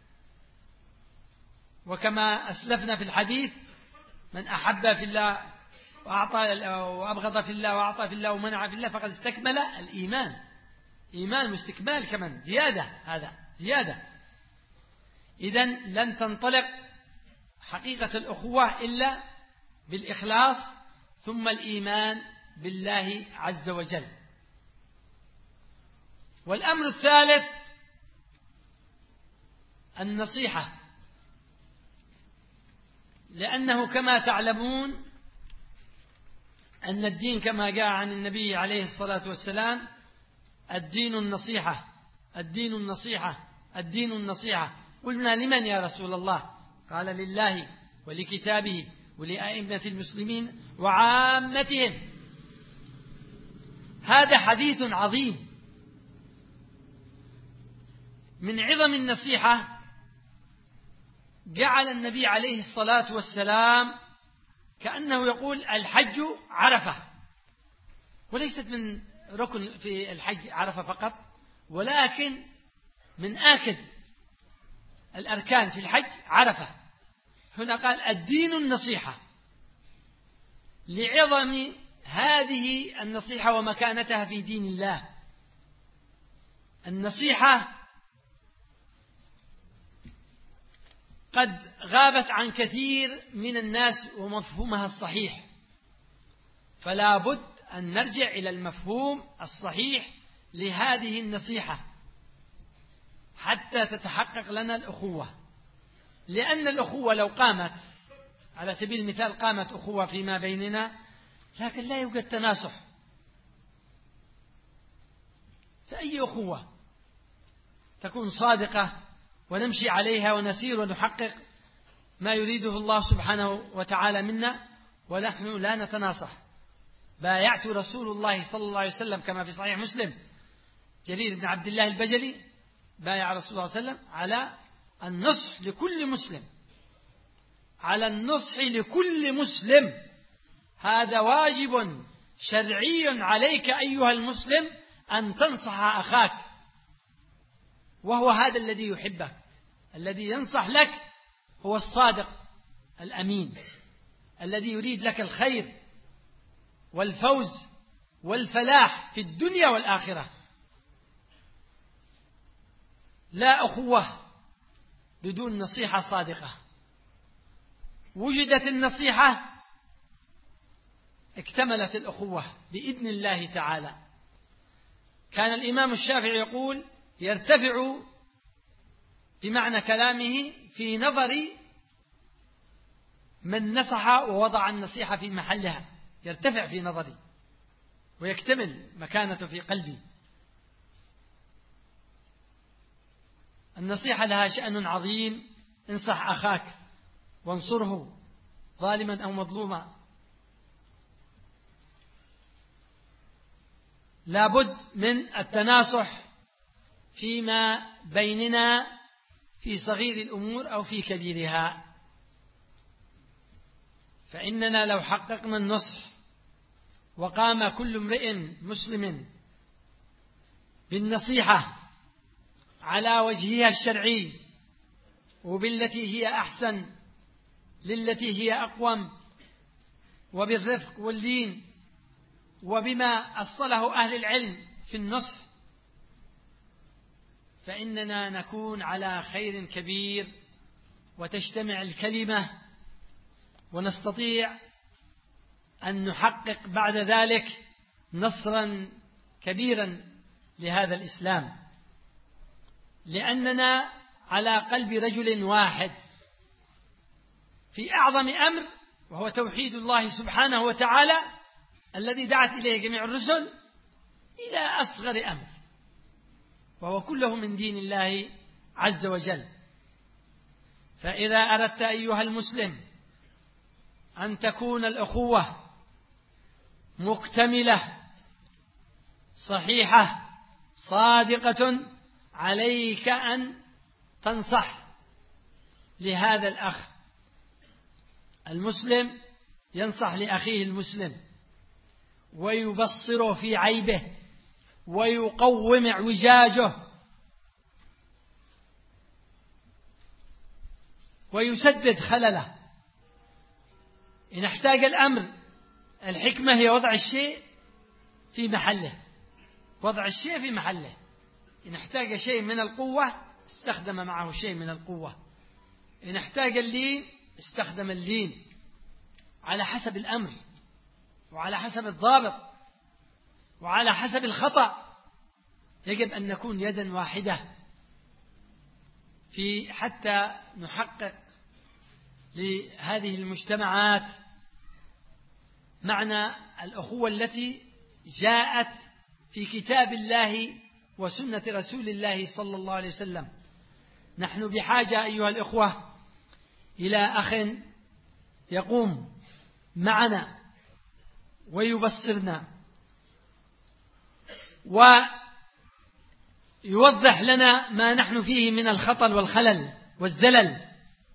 وكما أسلفنا في الحديث، من أحب في الله وأعطى وأبغض في الله وأعطى في الله ومنع في الله فقد استكمل الإيمان. إيمان واستكمال كمان زيادة، هذا زيادة. إذن لن تنطلق حقيقة الأخوة إلا بالإخلاص ثم الإيمان بالله عز وجل. والأمر الثالث النصيحة، لأنه كما تعلمون أن الدين كما جاء عن النبي عليه الصلاة والسلام الدين النصيحة الدين النصيحة الدين النصيحة. قلنا لمن يا رسول الله؟ قال لله ولكتابه ولأئمة المسلمين وعامتهم. هذا حديث عظيم. من عظم النصيحة جعل النبي عليه الصلاة والسلام كأنه يقول الحج عرفة، وليست من ركن في الحج عرفة فقط، ولكن من آكد الأركان في الحج عرفة. هنا قال الدين النصيحة، لعظم هذه النصيحة ومكانتها في دين الله. النصيحة قد غابت عن كثير من الناس ومفهومها الصحيح، فلا بد أن نرجع إلى المفهوم الصحيح لهذه النصيحة حتى تتحقق لنا الأخوة. لأن الأخوة لو قامت على سبيل المثال قامت أخوة فيما بيننا، لكن لا يوجد تناصح، فأي أخوة تكون صادقة ونمشي عليها ونسير ونحقق ما يريده الله سبحانه وتعالى منا ونحن لا نتناصح. بايعت رسول الله صلى الله عليه وسلم كما في صحيح مسلم، جرير بن عبد الله البجلي بايع رسول الله صلى الله عليه وسلم على النصح لكل مسلم، على النصح لكل مسلم. هذا واجب شرعي عليك أيها المسلم أن تنصح أخاك، وهو هذا الذي يحبك، الذي ينصح لك هو الصادق الأمين الذي يريد لك الخير والفوز والفلاح في الدنيا والآخرة. لا أخوة بدون نصيحة صادقة. وجدت النصيحة اكتملت الأخوة بإذن الله تعالى. كان الإمام الشافعي يقول: يرتفع بمعنى كلامه في نظر من نصح ووضع النصيحة في محلها، يرتفع في نظري ويكتمل مكانته في قلبي. النصيحة لها شأن عظيم. انصح أخاك وانصره ظالما أو مظلوما. لابد من التناصح فيما بيننا في صغير الأمور أو في كبيرها، فإننا لو حققنا النصح وقام كل امرئ مسلم بالنصيحة على وجهها الشرعي وبالتي هي أحسن للتي هي أقوم، وبالرفق واللين، وبما أصله أهل العلم في النصح، فإننا نكون على خير كبير وتجتمع الكلمة ونستطيع أن نحقق بعد ذلك نصرا كبيرا لهذا الإسلام، لأننا على قلب رجل واحد في أعظم أمر، وهو توحيد الله سبحانه وتعالى الذي دعت إليه جميع الرسل، إلى أصغر أمر وهو كله من دين الله عز وجل. فإذا أردت أيها المسلم أن تكون الأخوة مكتملة صحيحة صادقة، عليك أن تنصح لهذا الأخ المسلم، ينصح لأخيه المسلم ويبصره في عيبه ويقوم اعوجاجه ويسدد خلله. إن احتاج الأمر، الحكمة هي وضع الشيء في محله، وضع الشيء في محله. إن احتاج شيء من القوة استخدم معه شيء من القوة، إن احتاج اللين استخدم اللين، على حسب الأمر وعلى حسب الضابط وعلى حسب الخطأ. يجب أن نكون يدا واحدة في حتى نحقق لهذه المجتمعات معنى الأخوة التي جاءت في كتاب الله وسنة رسول الله صلى الله عليه وسلم. نحن بحاجة أيها الإخوة إلى أخ يقوم معنا ويبصرنا ويوضح لنا ما نحن فيه من الخطل والخلل والزلل،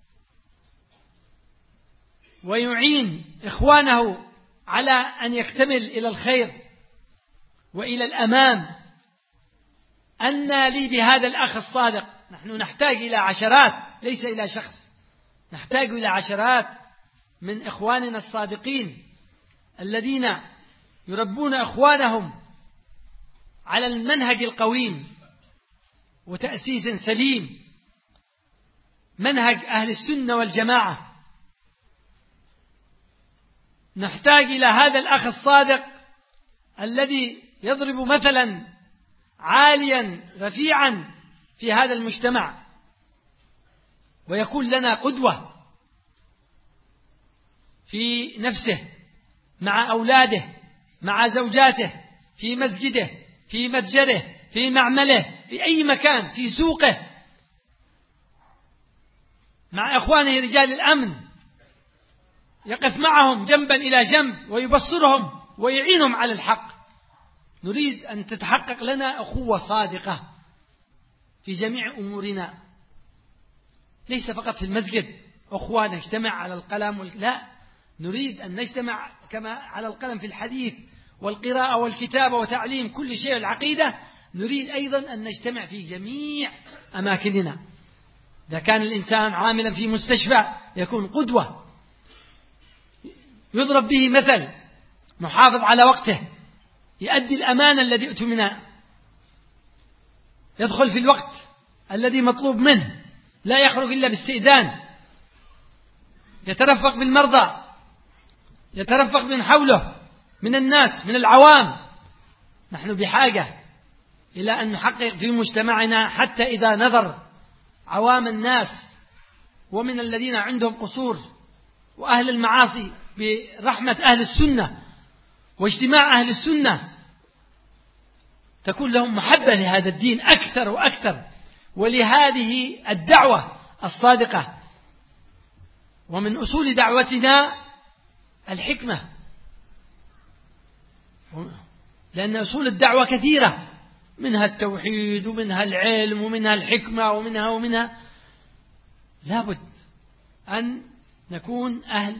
ويعين إخوانه على أن يكتمل إلى الخير وإلى الأمام. أن لي بهذا الأخ الصادق. نحن نحتاج إلى عشرات ليس إلى شخص، نحتاج إلى عشرات من إخواننا الصادقين الذين يربون إخوانهم على المنهج القويم وتأسيس سليم، منهج أهل السنة والجماعة. نحتاج إلى هذا الأخ الصادق الذي يضرب مثلا عاليا رفيعا في هذا المجتمع ويكون لنا قدوة. في نفسه، مع أولاده، مع زوجاته، في مسجده، في متجره، في معمله، في أي مكان، في سوقه، مع إخوانه رجال الأمن، يقف معهم جنبا إلى جنب ويبصرهم ويعينهم على الحق. نريد أن تتحقق لنا أخوة صادقة في جميع أمورنا، ليس فقط في المسجد أخوة نجتمع على القلم وال... لا، نريد أن نجتمع كما على القلم في الحديث والقراءة والكتابة وتعليم كل شيء العقيدة. نريد أيضا أن نجتمع في جميع أماكننا. إذا كان الإنسان عاملا في مستشفى يكون قدوة يضرب به مثل، محافظ على وقته، يؤدي الأمانة الذي اؤتمنها، يدخل في الوقت الذي مطلوب منه، لا يخرج إلا باستئذان، يترفق بالمرضى، يترفق من حوله من الناس من العوام. نحن بحاجة إلى أن نحقق في مجتمعنا حتى إذا نظر عوام الناس ومن الذين عندهم قصور وأهل المعاصي برحمة أهل السنة واجتماع أهل السنة، تكون لهم محبة لهذا الدين أكثر وأكثر ولهذه الدعوة الصادقة. ومن أصول دعوتنا الحكمة، لأن أصول الدعوة كثيرة، منها التوحيد ومنها العلم ومنها الحكمة ومنها ومنها. لابد أن نكون أهل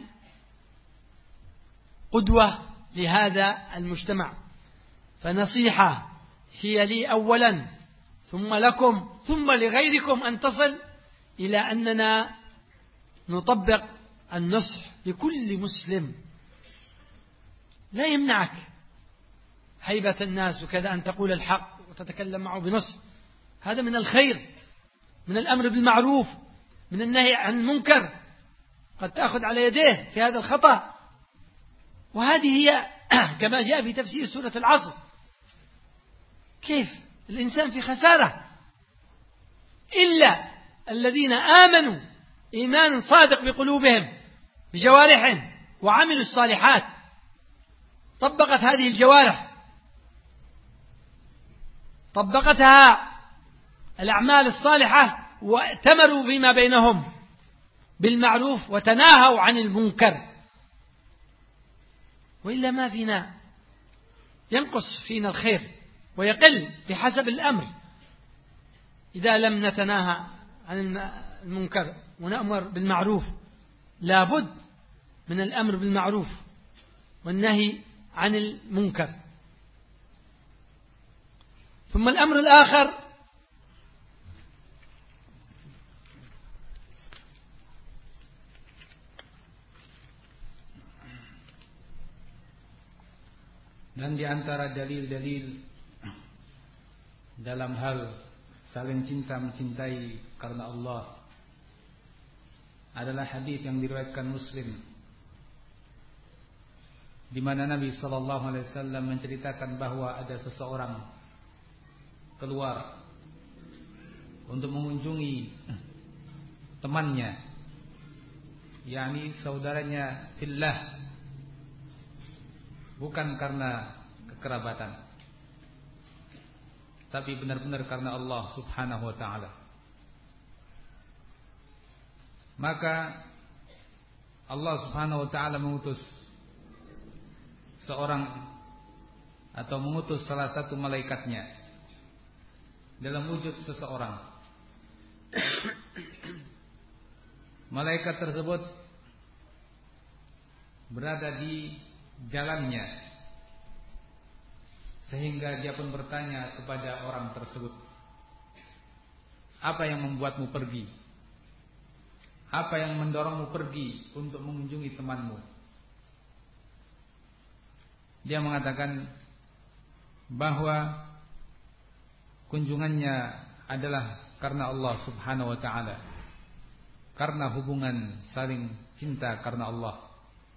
قدوة لهذا المجتمع. فنصيحة هي لي أولا ثم لكم ثم لغيركم أن تصل إلى أننا نطبق النصح لكل مسلم. لا يمنعك هيبة الناس وكذا أن تقول الحق وتتكلم معه بنصح، هذا من الخير، من الأمر بالمعروف، من النهي عن المنكر، قد تأخذ على يديه في هذا الخطأ. وهذه هي كما جاء في تفسير سورة العصر. كيف الإنسان في خسارة إلا الذين آمنوا إيمان صادق بقلوبهم بجوارحهم وعملوا الصالحات، طبقت هذه الجوارح، طبقتها الأعمال الصالحة، واتمروا فيما بينهم بالمعروف وتناهوا عن المنكر. وإلا ما فينا، ينقص فينا الخير ويقل بحسب الأمر إذا لم نتناهى عن المنكر ونأمر بالمعروف. لابد من الأمر بالمعروف والنهي عن المنكر. ثم الأمر الآخر dan di antara dalil-dalil dalam hal saling cinta mencintai karena Allah adalah hadis yang diriwayatkan Muslim, di mana Nabi sallallahu alaihi wasallam menceritakan bahwa ada seseorang keluar untuk mengunjungi temannya, yakni saudaranya fillah, bukan karena kekerabatan, tapi benar-benar karena Allah subhanahu wa ta'ala. Maka Allah subhanahu wa ta'ala mengutus seorang atau mengutus salah satu malaikatnya dalam wujud seseorang. Malaikat tersebut berada di jalannya, sehingga dia pun bertanya kepada orang tersebut, apa yang membuatmu pergi? Apa yang mendorongmu pergi untuk mengunjungi temanmu? Dia mengatakan bahwa kunjungannya adalah karena Allah subhanahu wa ta'ala, karena hubungan saling cinta karena Allah.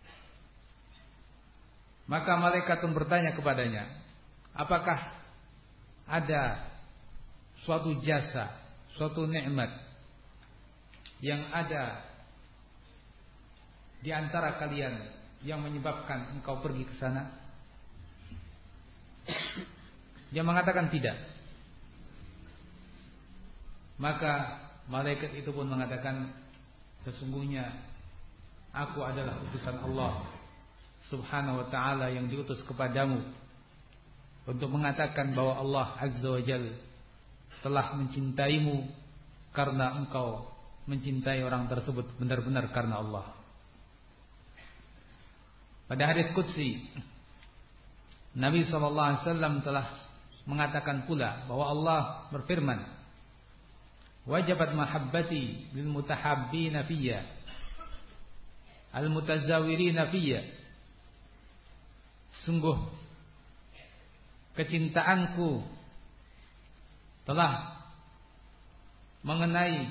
Maka malaikat pun bertanya kepadanya, apakah ada suatu jasa, suatu nikmat yang ada di antara kalian yang menyebabkan engkau pergi ke sana? Dia mengatakan tidak. Maka malaikat itu pun mengatakan, sesungguhnya aku adalah utusan Allah Subhanahu wa ta'ala yang diutus kepadamu untuk mengatakan bahwa Allah Azza wa Jalla telah mencintaimu karena engkau mencintai orang tersebut benar-benar karena Allah. Pada hadits qudsi Nabi sallallahu alaihi wasallam telah mengatakan pula bahwa Allah berfirman, wajabat mahabbati lil mutahabbina fiyya al mutazawirina fiyya. Sungguh kecintaanku telah mengenai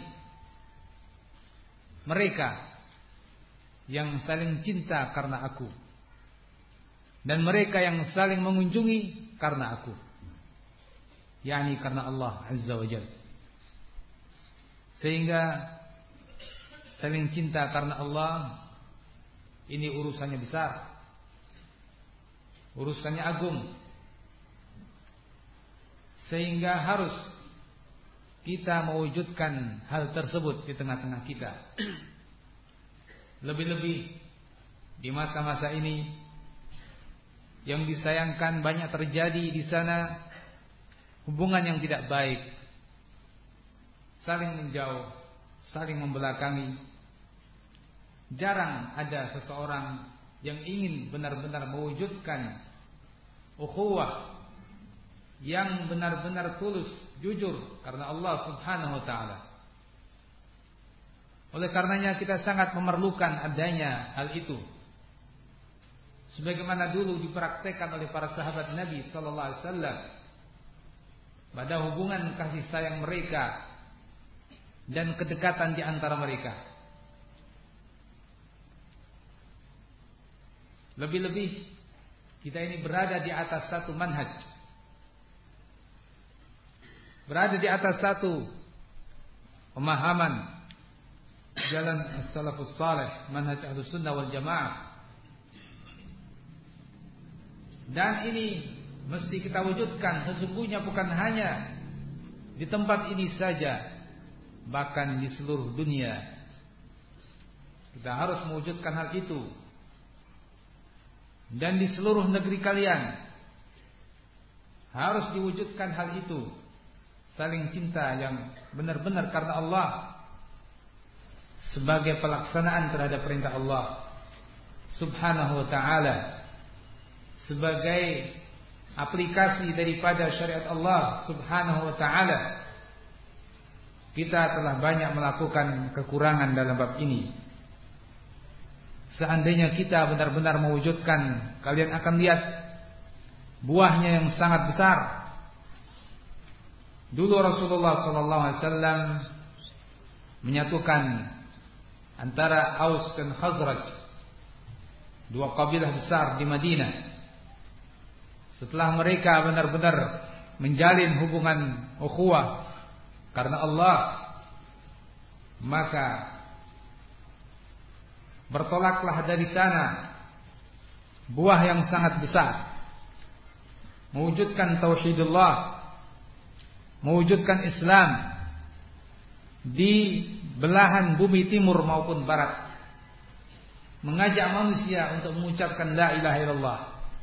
mereka yang saling cinta karena aku, dan mereka yang saling mengunjungi karena aku, yakni karena Allah Azza wa Jalla. Sehingga saling cinta karena Allah ini urusannya besar, urusannya agung, sehingga harus kita mewujudkan hal tersebut di tengah-tengah kita. Lebih-lebih di masa-masa ini yang disayangkan banyak terjadi di sana hubungan yang tidak baik, saling menjauh, saling membelakangi. Jarang ada seseorang yang ingin benar-benar mewujudkan ukhuwah yang benar-benar tulus, jujur karena Allah Subhanahu wa ta'ala. Oleh karenanya kita sangat memerlukan adanya hal itu, sebagaimana dulu dipraktekkan oleh para sahabat Nabi sallallahu alaihi wasallam pada hubungan kasih sayang mereka dan kedekatan di antara mereka. Lebih-lebih kita ini berada di atas satu manhaj, berada di atas satu pemahaman jalan as-salafus salih, manhaj ahlus sunnah wal jamaah. Dan ini mesti kita wujudkan sesungguhnya bukan hanya di tempat ini saja, bahkan di seluruh dunia. Kita harus mewujudkan hal itu. Dan di seluruh negeri kalian harus diwujudkan hal itu. Saling cinta yang benar-benar karena Allah sebagai pelaksanaan terhadap perintah Allah Subhanahu wa ta'ala, sebagai aplikasi daripada syariat Allah Subhanahu wa ta'ala. Kita telah banyak melakukan kekurangan dalam bab ini. Seandainya kita benar-benar mewujudkan, kalian akan lihat buahnya yang sangat besar. Dulu Rasulullah sallallahu alaihi wasallam menyatukan antara Aus dan Khazraj, dua kabilah besar di Madinah. Setelah mereka benar-benar menjalin hubungan ukhuwah karena Allah, maka bertolaklah dari sana buah yang sangat besar, mewujudkan tauhidullah, mewujudkan Islam di belahan bumi timur maupun barat, mengajak manusia untuk mengucapkan la ilaha illallah.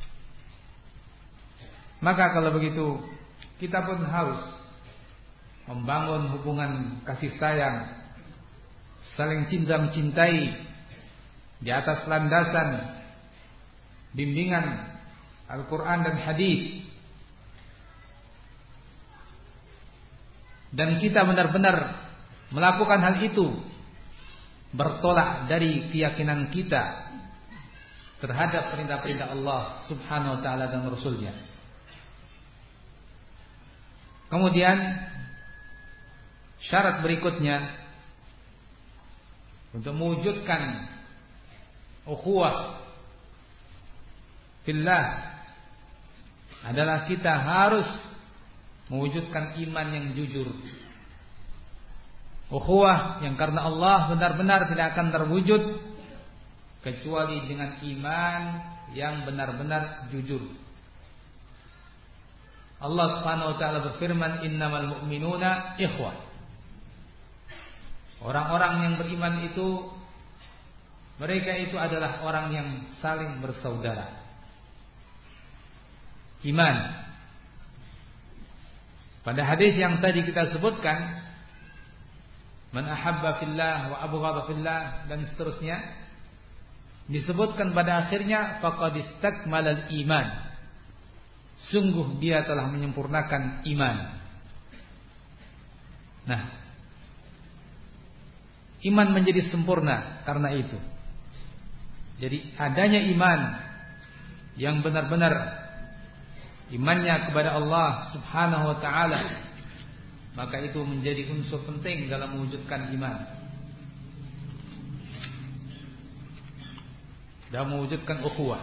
Maka kalau begitu kita pun harus membangun hubungan kasih sayang, saling cinta mencintai di atas landasan bimbingan Al-Quran dan hadis. Dan kita benar-benar melakukan hal itu bertolak dari keyakinan kita terhadap perintah-perintah Allah Subhanahu wa ta'ala dan Rasulnya. Kemudian syarat berikutnya untuk mewujudkan ukhuwah fillah adalah kita harus mewujudkan iman yang jujur. Ukhuwah yang karena Allah benar-benar tidak akan terwujud kecuali dengan iman yang benar-benar jujur. Allah Subhanahu wa taala berfirman, "Innamal mu'minuna ikhwah." Orang-orang yang beriman itu, mereka itu adalah orang yang saling bersaudara. Iman. Pada hadis yang tadi kita sebutkan, man ahabba fillah wa abghadha fillah dan seterusnya, disebutkan pada akhirnya faqad istakmalal iman. Sungguh dia telah menyempurnakan iman. Nah, iman menjadi sempurna karena itu. Jadi adanya iman yang benar-benar imannya kepada Allah Subhanahu wa taala, maka itu menjadi unsur penting dalam mewujudkan iman, dalam mewujudkan ukhuwah.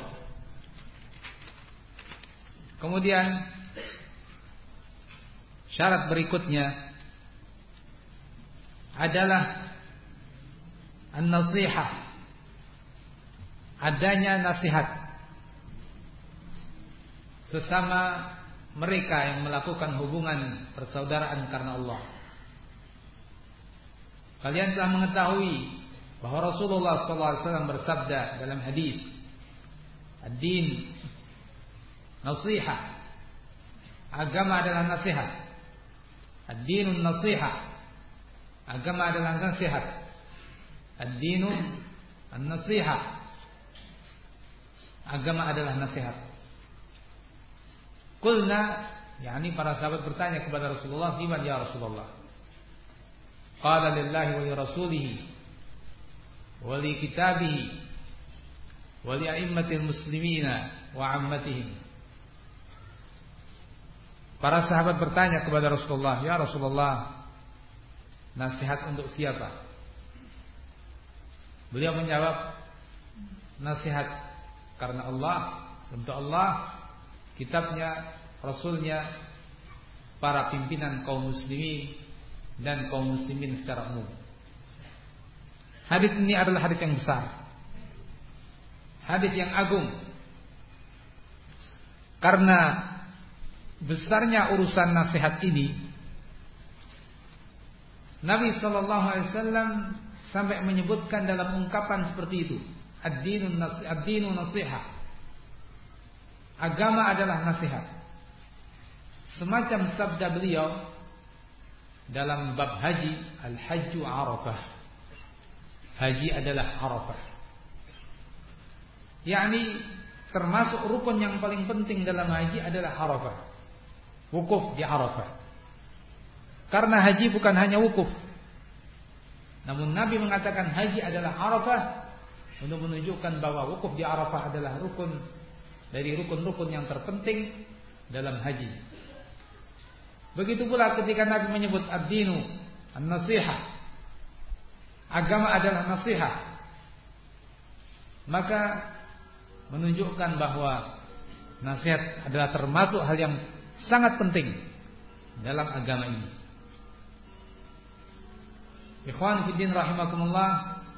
Kemudian syarat berikutnya adalah an-nasihah, adanya nasihat sesama mereka yang melakukan hubungan persaudaraan karena Allah. Kalian telah mengetahui bahwa Rasulullah sallallahu alaihi wasallam bersabda dalam hadis, "Ad-din nasihah." Agama adalah nasihat. Ad-dinun nasihah. Agama adalah nasihat. Ad-dinu an-nasihah. Agama adalah nasihat. Qulna, yakni para sahabat bertanya kepada Rasulullah, "Liman ya Rasulullah?" Qala lillahi wa li rasulihi wa li kitabihi wa li a'immatil muslimina wa 'ammatihim. Para sahabat bertanya kepada Rasulullah, "Ya Rasulullah, nasihat untuk siapa?" Beliau menjawab, "Nasihat karena Allah, untuk Allah, kitabnya, rasulnya, para pimpinan kaum muslimin dan kaum muslimin secara umum." Hadis ini adalah hadis yang besar, hadis yang agung, karena besarnya urusan nasihat ini, Nabi sallallahu alaihi wasallam sampai menyebutkan dalam ungkapan seperti itu, ad-dinun nasihat, ad-dinu nasihah. Agama adalah nasihat. Semacam sabda beliau dalam bab haji, al-hajju Arafah. Haji adalah Arafah. yakni termasuk rukun yang paling penting dalam haji adalah Arafah. Wukuf di Arafah. Karena haji bukan hanya wukuf, namun Nabi mengatakan haji adalah Arafah untuk menunjukkan bahwa wukuf di Arafah adalah rukun dari rukun-rukun yang terpenting dalam haji. Begitu pula ketika Nabi menyebut ad-dinu an-nasihah, agama adalah nasihat, maka menunjukkan bahwa nasihat adalah termasuk hal yang sangat penting dalam agama ini. Ikhwan fillah rahimakumullah,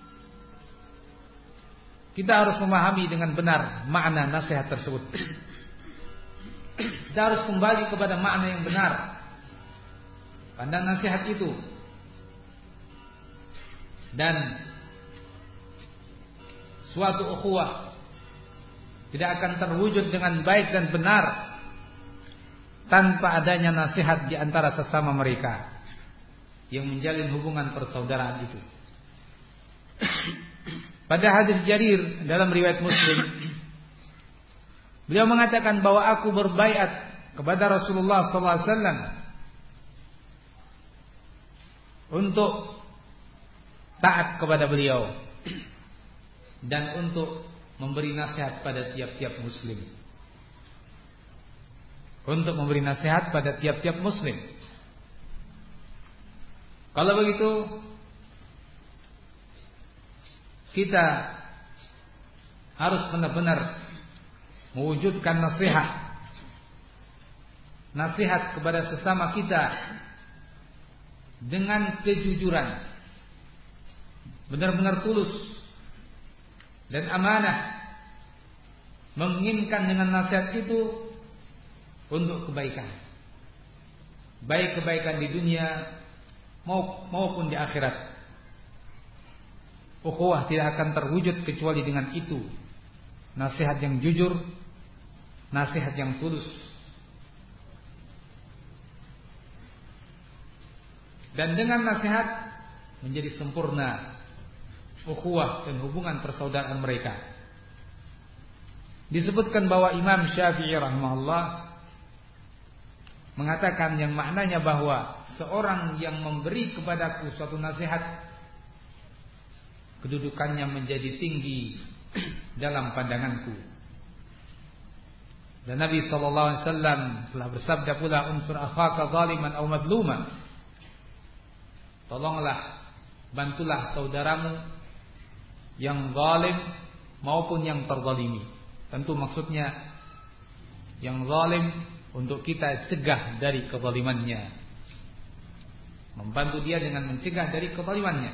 kita harus memahami dengan benar makna nasihat tersebut. Kita harus kembali kepada makna yang benar pada nasihat itu. Dan suatu ukhuwah tidak akan terwujud dengan baik dan benar tanpa adanya nasihat di antara sesama mereka yang menjalin hubungan persaudaraan itu. Pada hadis Jarir dalam riwayat Muslim, beliau mengatakan bahwa aku berbaiat kepada Rasulullah sallallahu alaihi wasallam untuk taat kepada beliau dan untuk memberi nasihat pada tiap-tiap muslim. Untuk memberi nasihat pada tiap-tiap muslim. Kalau begitu, kita harus benar-benar mewujudkan nasihat. Nasihat kepada sesama kita dengan kejujuran. Benar-benar tulus. dan amanah, menginginkan dengan nasihat itu untuk kebaikan, baik kebaikan di dunia maupun di akhirat. Ukhuwah tidak akan terwujud kecuali dengan itu, nasihat yang jujur, nasihat yang tulus. Dan dengan nasihat menjadi sempurna ukhuwah dan hubungan persaudaraan mereka. Disebutkan bahwa Imam Syafi'i rahimahullah mengatakan yang maknanya bahwa seorang yang memberi kepadaku suatu nasihat, kedudukannya menjadi tinggi dalam pandanganku. Dan Nabi sallallahu alaihi wasallam telah bersabda pula, unsur akhaka zaliman aw madluma, tolonglah, bantulah saudaramu yang zalim maupun yang terzalimi. Tentu maksudnya yang zalim untuk kita cegah dari kezalimannya, membantu dia dengan mencegah dari kezalimannya.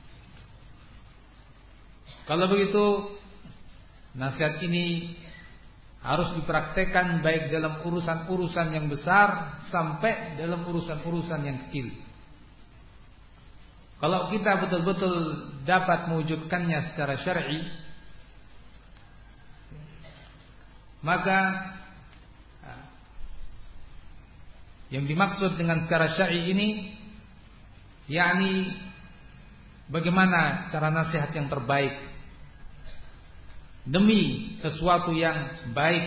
Kalau begitu, nasihat ini harus dipraktekkan baik dalam urusan-urusan yang besar sampai dalam urusan-urusan yang kecil. Kalau kita betul-betul dapat mewujudkannya secara syar'i, maka yang dimaksud dengan secara syar'i ini, yakni bagaimana cara nasihat yang terbaik demi sesuatu yang baik,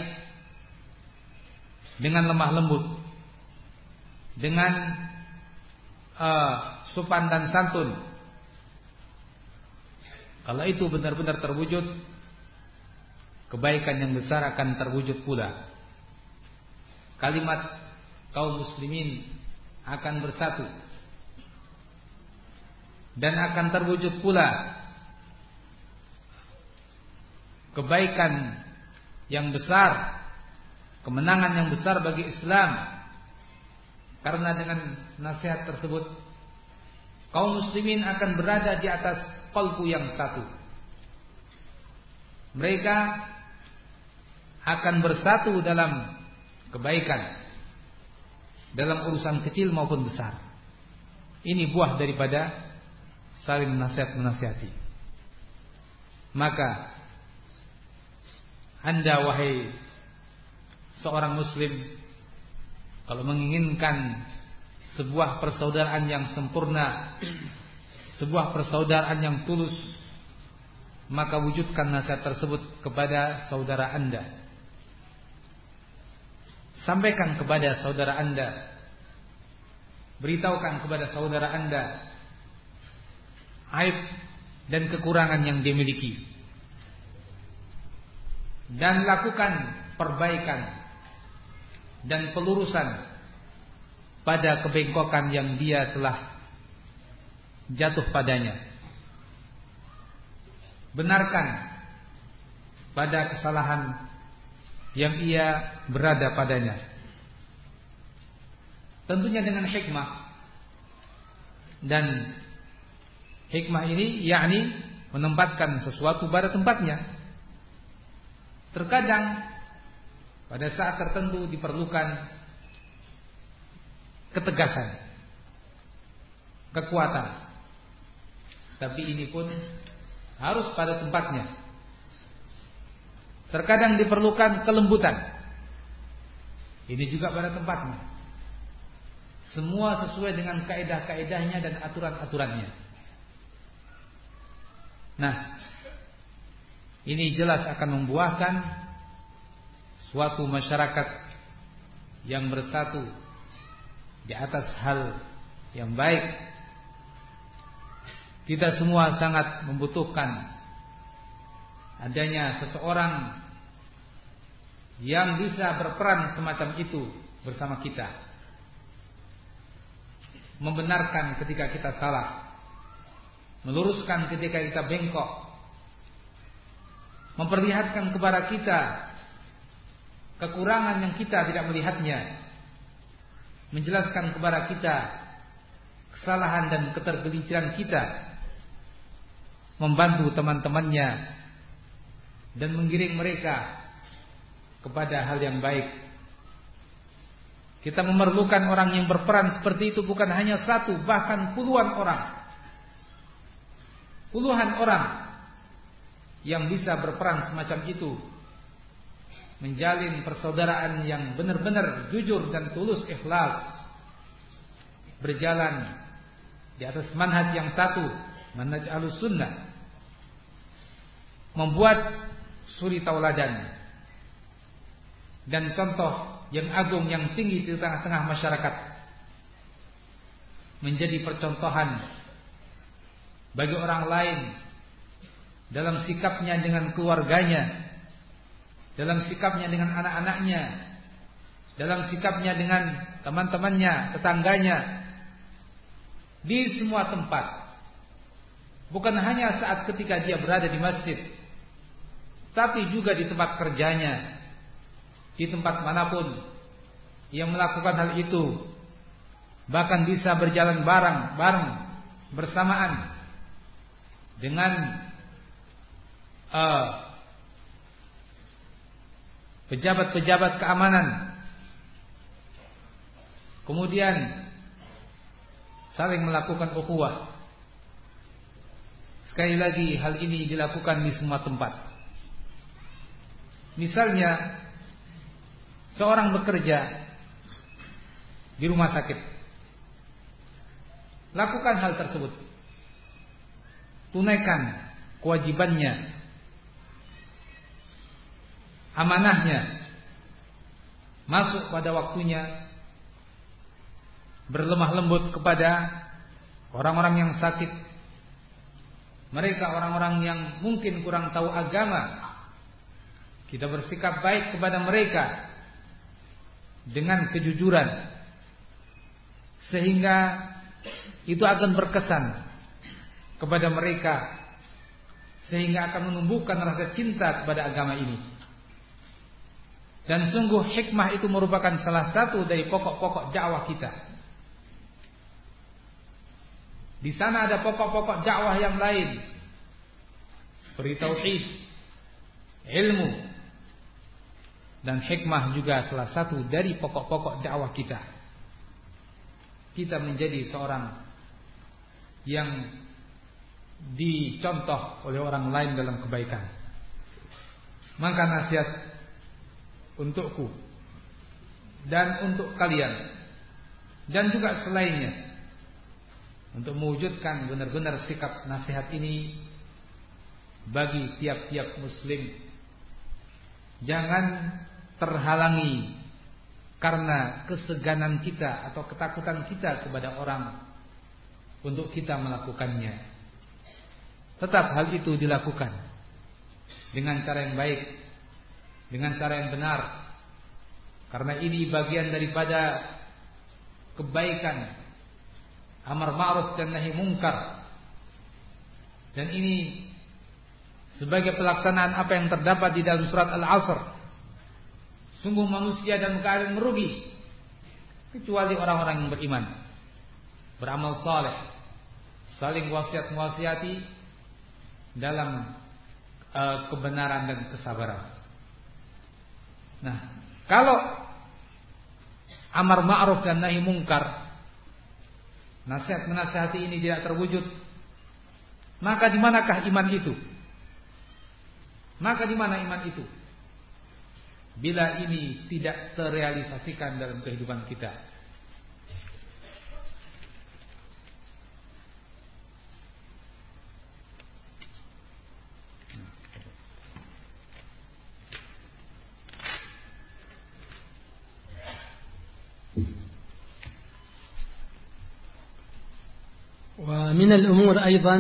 dengan lemah lembut, dengan uh, sopan dan santun. Kalau itu benar-benar terwujud, kebaikan yang besar akan terwujud pula. Kalimat kaum muslimin akan bersatu, dan akan terwujud pula kebaikan yang besar, kemenangan yang besar bagi Islam. Karena dengan nasihat tersebut, kaum muslimin akan berada di atas qalbu yang satu. Mereka akan bersatu dalam kebaikan, dalam urusan kecil maupun besar. Ini buah daripada saling nasihat menasihati. Maka Anda wahai seorang muslim, kalau menginginkan sebuah persaudaraan yang sempurna, sebuah persaudaraan yang tulus, maka wujudkan nasihat tersebut kepada saudara Anda. Sampaikan kepada saudara Anda, beritahukan kepada saudara Anda aib dan kekurangan yang dimiliki, dan lakukan perbaikan dan pelurusan pada kebengkokan yang dia telah jatuh padanya. Benarkan pada kesalahan yang ia berada padanya, tentunya dengan hikmah. Dan hikmah ini yakni menempatkan sesuatu pada tempatnya. Terkadang pada saat tertentu diperlukan ketegasan, kekuatan, tapi ini pun harus pada tempatnya. Terkadang diperlukan kelembutan, ini juga pada tempatnya. Semua sesuai dengan kaidah-kaidahnya dan aturan-aturannya. Nah, ini jelas akan membuahkan suatu masyarakat yang bersatu di atas hal yang baik. Kita semua sangat membutuhkan adanya seseorang yang bisa berperan semacam itu bersama kita, membenarkan ketika kita salah, meluruskan ketika kita bengkok, memperlihatkan kepada kita kekurangan yang kita tidak melihatnya, menjelaskan kepada kita kesalahan dan ketergelinciran kita, membantu teman-temannya dan menggiring mereka kepada hal yang baik. Kita memerlukan orang yang berperan seperti itu, bukan hanya satu, bahkan puluhan orang. Puluhan orang yang bisa berperan semacam itu, menjalin persaudaraan yang benar-benar jujur dan tulus ikhlas, berjalan di atas manhaj yang satu, manhaj Ahlussunnah, membuat suri tauladan dan contoh yang agung, yang tinggi di tengah-tengah masyarakat, menjadi percontohan bagi orang lain dalam sikapnya dengan keluarganya, dalam sikapnya dengan anak-anaknya, dalam sikapnya dengan teman-temannya, tetangganya, di semua tempat. Bukan hanya saat ketika dia berada di masjid, tapi juga di tempat kerjanya, di tempat manapun yang melakukan hal itu. Bahkan bisa berjalan bareng-bareng bersamaan dengan uh, pejabat-pejabat keamanan, kemudian saling melakukan ukhuwah. Sekali lagi, hal ini dilakukan di semua tempat. Misalnya, seorang bekerja di rumah sakit, lakukan hal tersebut, tunaikan kewajibannya, amanahnya, masuk pada waktunya, berlemah lembut kepada orang-orang yang sakit, mereka orang-orang yang mungkin kurang tahu agama. Kita bersikap baik kepada mereka dengan kejujuran, sehingga itu akan berkesan kepada mereka, sehingga akan menumbuhkan rasa cinta kepada agama ini. Dan sungguh hikmah itu merupakan salah satu dari pokok-pokok dakwah kita. Di sana ada pokok-pokok dakwah yang lain, seperti tauhid, ilmu, dan hikmah juga salah satu dari pokok-pokok dakwah kita. Kita menjadi seorang yang dicontoh oleh orang lain dalam kebaikan. Maka nasihat untukku dan untuk kalian dan juga selainnya, untuk mewujudkan benar-benar sikap nasihat ini bagi tiap-tiap muslim. Jangan terhalangi karena keseganan kita atau ketakutan kita kepada orang untuk kita melakukannya. Tetap hal itu dilakukan dengan cara yang baik, dengan cara yang benar, karena ini bagian daripada kebaikan, amar ma'ruf dan nahi mungkar. Dan ini sebagai pelaksanaan apa yang terdapat di dalam surat Al-Asr. Sungguh manusia dalam keadaan merugi, kecuali orang-orang yang beriman, beramal saleh, saling wasiat-wasiati dalam uh, kebenaran dan kesabaran. Nah, kalau amar ma'ruf dan nahi mungkar, nasihat menasihati ini tidak terwujud, maka di manakah iman itu? Maka di mana iman itu? Bila ini tidak terrealisasikan dalam kehidupan kita. ومن الأمور أيضا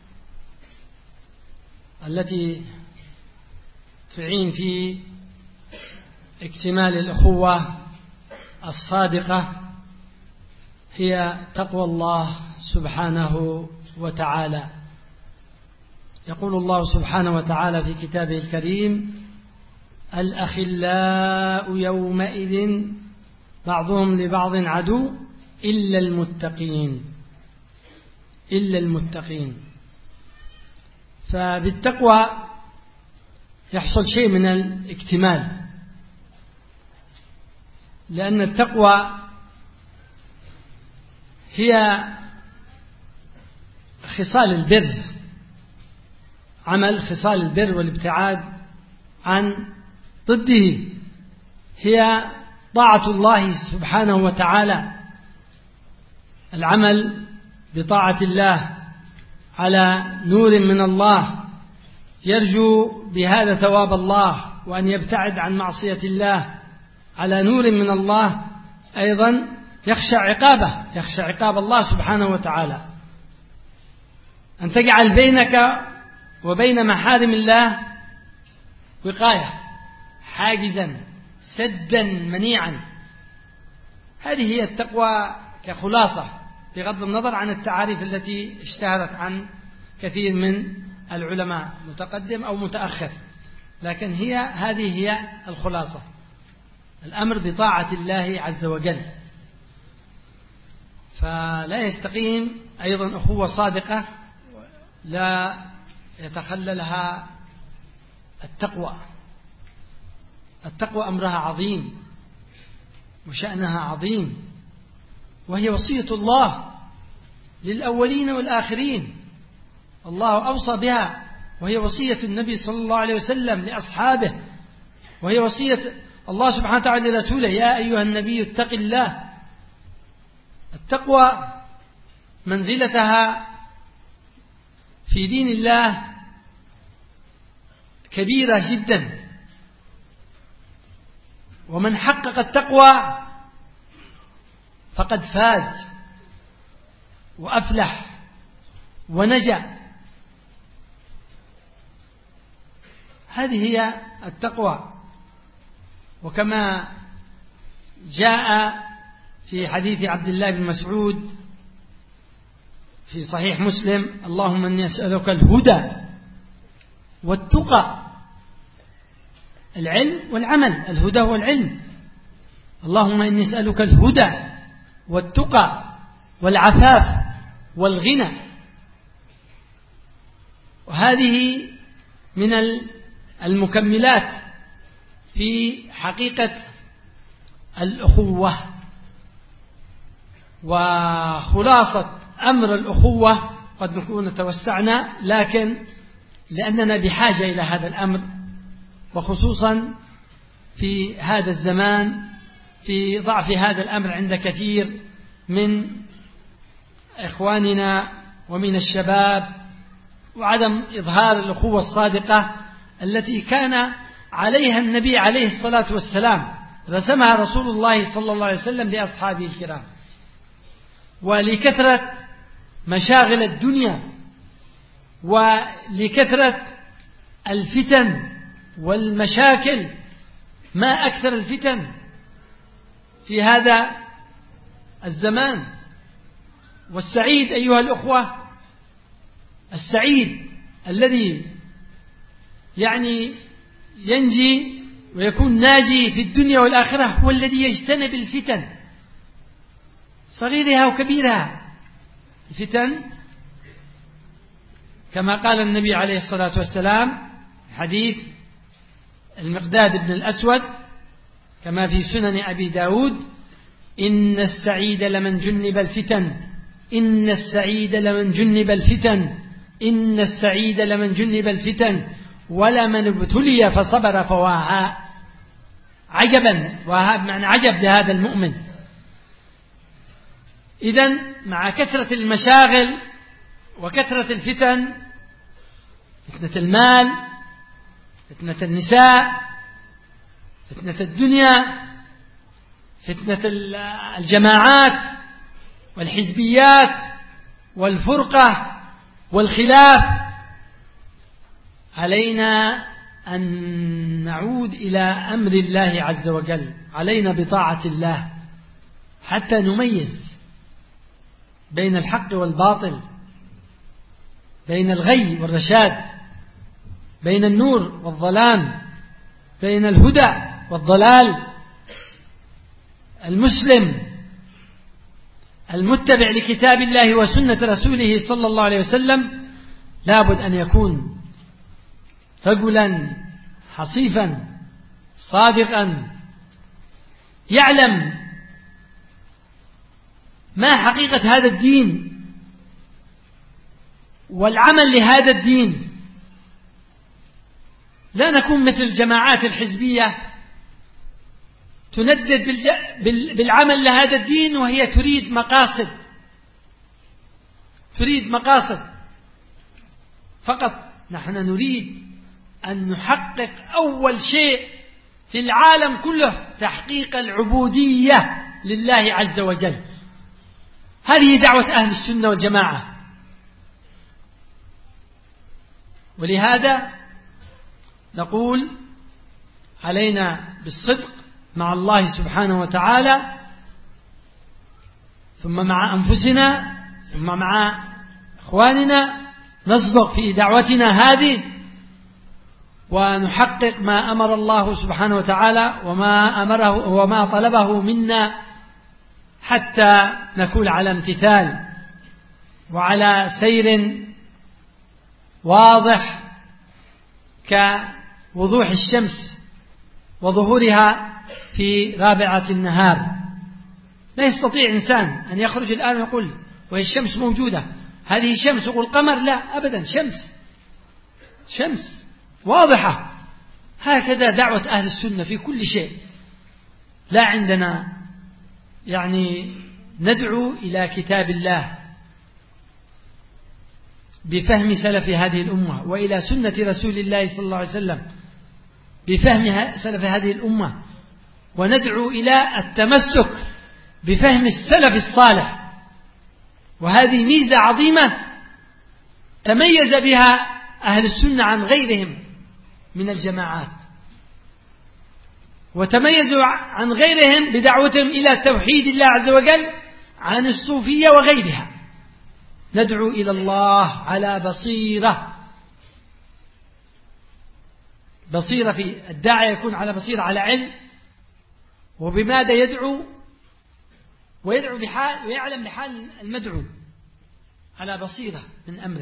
التي تعين في اكتمال الأخوة الصادقة هي تقوى الله سبحانه وتعالى. يقول الله سبحانه وتعالى في كتابه الكريم: الأخلاء يومئذ بعضهم لبعض عدو إلا المتقين إلا المتقين. فبالتقوى يحصل شيء من الاكتمال، لأن التقوى هي خصال البر، عمل خصال البر والابتعاد عن ضده، هي طاعة الله سبحانه وتعالى، العمل بطاعة الله على نور من الله، يرجو بهذا ثواب الله، وأن يبتعد عن معصية الله على نور من الله، أيضا يخشى عقابه، يخشى عقاب الله سبحانه وتعالى. أن تجعل بينك وبين محارم الله وقاية، حاجزا سدا منيعا، هذه هي التقوى كخلاصة، بغض النظر عن التعاريف التي اشتهرت عن كثير من العلماء متقدم أو متأخر، لكن هي هذه هي الخلاصة، الأمر بطاعة الله عز وجل. فلا يستقيم أيضا أخوة صادقة لا يتخللها التقوى. التقوى أمرها عظيم وشأنها عظيم، وهي وصية الله للأولين والآخرين، الله أوصى بها، وهي وصية النبي صلى الله عليه وسلم لأصحابه، وهي وصية الله سبحانه وتعالى لرسوله: يا أيها النبي اتق الله. التقوى منزلتها في دين الله كبيرة جدا، ومن حقق التقوى فقد فاز وأفلح ونجا. هذه هي التقوى. وكما جاء في حديث عبد الله بن مسعود في صحيح مسلم: اللهم إني أسألك الهدى والتقى، العلم والعمل، الهدى والعلم. اللهم إني أسألك الهدى والتقى والعفاف والغنى. وهذه من المكملات في حقيقة الأخوة. وخلاصة أمر الأخوة قد نكون توسعنا، لكن لأننا بحاجة إلى هذا الأمر، وخصوصا في هذا الزمان، في ضعف هذا الأمر عند كثير من إخواننا ومن الشباب، وعدم إظهار الأخوة الصادقة التي كان عليها النبي عليه الصلاة والسلام، رسمها رسول الله صلى الله عليه وسلم لأصحابه الكرام. ولكثرة مشاغل الدنيا ولكثرة الفتن والمشاكل، ما أكثر الفتن في هذا الزمان. والسعيد أيها الأخوة، السعيد الذي يعني ينجي ويكون ناجي في الدنيا والآخرة هو الذي يجتنب الفتن صغيرها وكبيرها. الفتن كما قال النبي عليه الصلاة والسلام حديث المقداد بن الأسود كما في سنن أبي داود: إن السعيد لمن جنب الفتن، إن السعيد لمن جنب الفتن، إن السعيد لمن جنب الفتن، ولمن ابتلي فصبر فواها. عجبا، وهذا معنى عجب لهذا المؤمن. إذن مع كثرة المشاغل وكثرة الفتن، فتنة المال، فتنة النساء، فتنة الدنيا، فتنة الجماعات والحزبيات والفرقة والخلاف، علينا أن نعود إلى أمر الله عز وجل، علينا بطاعة الله حتى نميز بين الحق والباطل، بين الغي والرشاد، بين النور والظلام، بين الهدى والضلال. المسلم المتبع لكتاب الله وسنة رسوله صلى الله عليه وسلم لابد أن يكون رجلا حصيفا صادقا يعلم ما حقيقة هذا الدين والعمل لهذا الدين. لا نكون مثل الجماعات الحزبية تندد بالعمل لهذا الدين وهي تريد مقاصد تريد مقاصد فقط. نحن نريد أن نحقق أول شيء في العالم كله تحقيق العبودية لله عز وجل. هذه دعوة أهل السنة والجماعة. ولهذا نقول علينا بالصدق مع الله سبحانه وتعالى، ثم مع أنفسنا، ثم مع إخواننا، نصدق في دعوتنا هذه ونحقق ما أمر الله سبحانه وتعالى وما أمره وما طلبه منا، حتى نكون على امتثال وعلى سير واضح كوضوح الشمس وظهورها في رابعة النهار. لا يستطيع إنسان أن يخرج الآن ويقول وهي الشمس موجودة، هذه شمس يقول قمر، لا أبدا، شمس شمس واضحة. هكذا دعوة أهل السنة في كل شيء. لا عندنا يعني ندعو إلى كتاب الله بفهم سلف هذه الأمة، وإلى سنة رسول الله صلى الله عليه وسلم بفهم سلف هذه الأمة، وندعو إلى التمسك بفهم السلف الصالح. وهذه ميزة عظيمة تميز بها أهل السنة عن غيرهم من الجماعات، وتميزوا عن غيرهم بدعوتهم إلى توحيد الله عز وجل عن الصوفية وغيرها. ندعو إلى الله على بصيرة بصيرة في الداعي يكون على بصيرة، على علم، وبماذا يدعو، ويدعو بحال ويعلم بحال المدعو على بصيرة من أمره.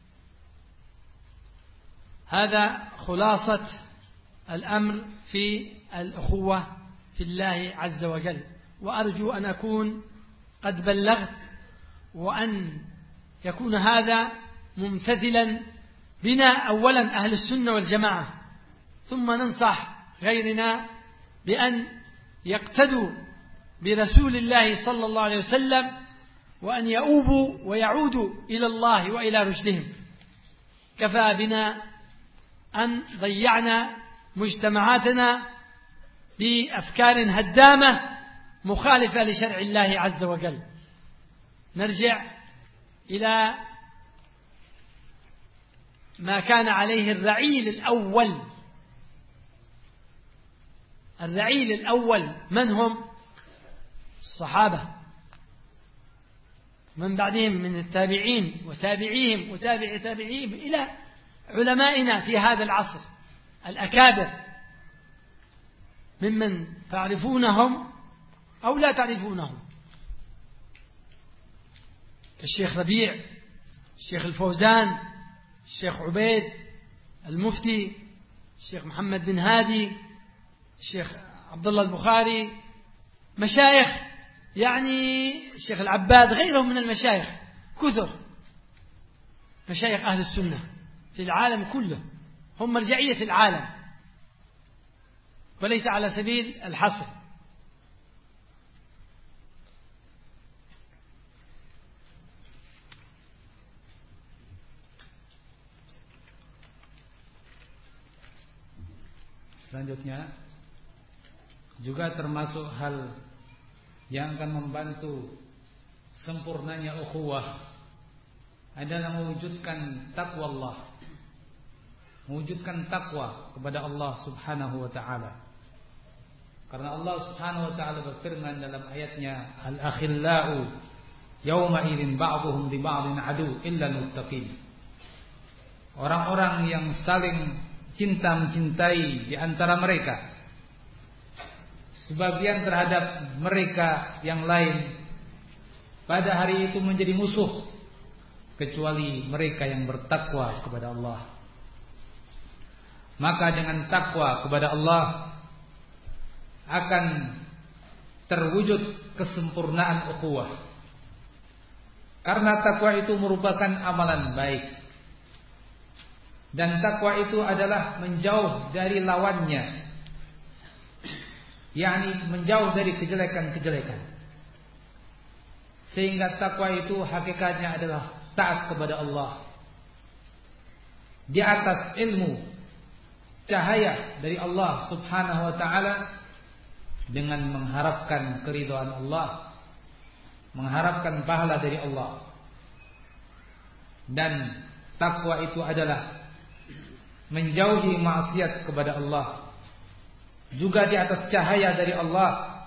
هذا خلاصة الأمر في الأخوة في الله عز وجل. وأرجو أن أكون قد بلغت، وأن يكون هذا ممتثلا بنا أولا أهل السنة والجماعة، ثم ننصح غيرنا بأن يقتدوا برسول الله صلى الله عليه وسلم، وأن يؤوبوا ويعودوا إلى الله وإلى رشدهم. كفى بنا أن ضيعنا مجتمعاتنا بأفكار هدامة مخالفة لشرع الله عز وجل. نرجع إلى ما كان عليه الرعيل الأول. الرعيل الأول من هم؟ الصحابة، من بعدهم من التابعين وتابعيهم وتابع تابعيهم إلى علمائنا في هذا العصر الأكابر، ممن تعرفونهم أو لا تعرفونهم، الشيخ ربيع، الشيخ الفوزان، الشيخ عبيد، المفتي، الشيخ محمد بن هادي، الشيخ عبد الله البخاري، مشايخ يعني الشيخ العباد، غيرهم من المشايخ كثر، مشايخ أهل السنة في العالم كله، هم مرجعية العالم وليس على سبيل الحصر. Selanjutnya juga termasuk hal yang akan membantu sempurnanya ukhuwah adalah mewujudkan takwa Allah, mewujudkan takwa kepada Allah Subhanahu wa taala. Karena Allah Subhanahu wa taala berfirman dalam ayatnya, al-akhillau yauma idzin ba'dhum li ba'dhin adu illa al-muttaqin. Orang-orang yang saling cinta mencintai di antara mereka, sebagian terhadap mereka yang lain, pada hari itu menjadi musuh kecuali mereka yang bertakwa kepada Allah. maka dengan takwa kepada Allah akan terwujud kesempurnaan ukhuwah. Karena takwa itu merupakan amalan baik, dan takwa itu adalah menjauh dari lawannya, yakni menjauh dari kejelekan-kejelekan. Sehingga takwa itu hakikatnya adalah taat kepada Allah di atas ilmu, cahaya dari Allah Subhanahu wa ta'ala, dengan mengharapkan keridhaan Allah, mengharapkan pahala dari Allah. Dan takwa itu adalah menjauhi maksiat kepada Allah, juga di atas cahaya dari Allah.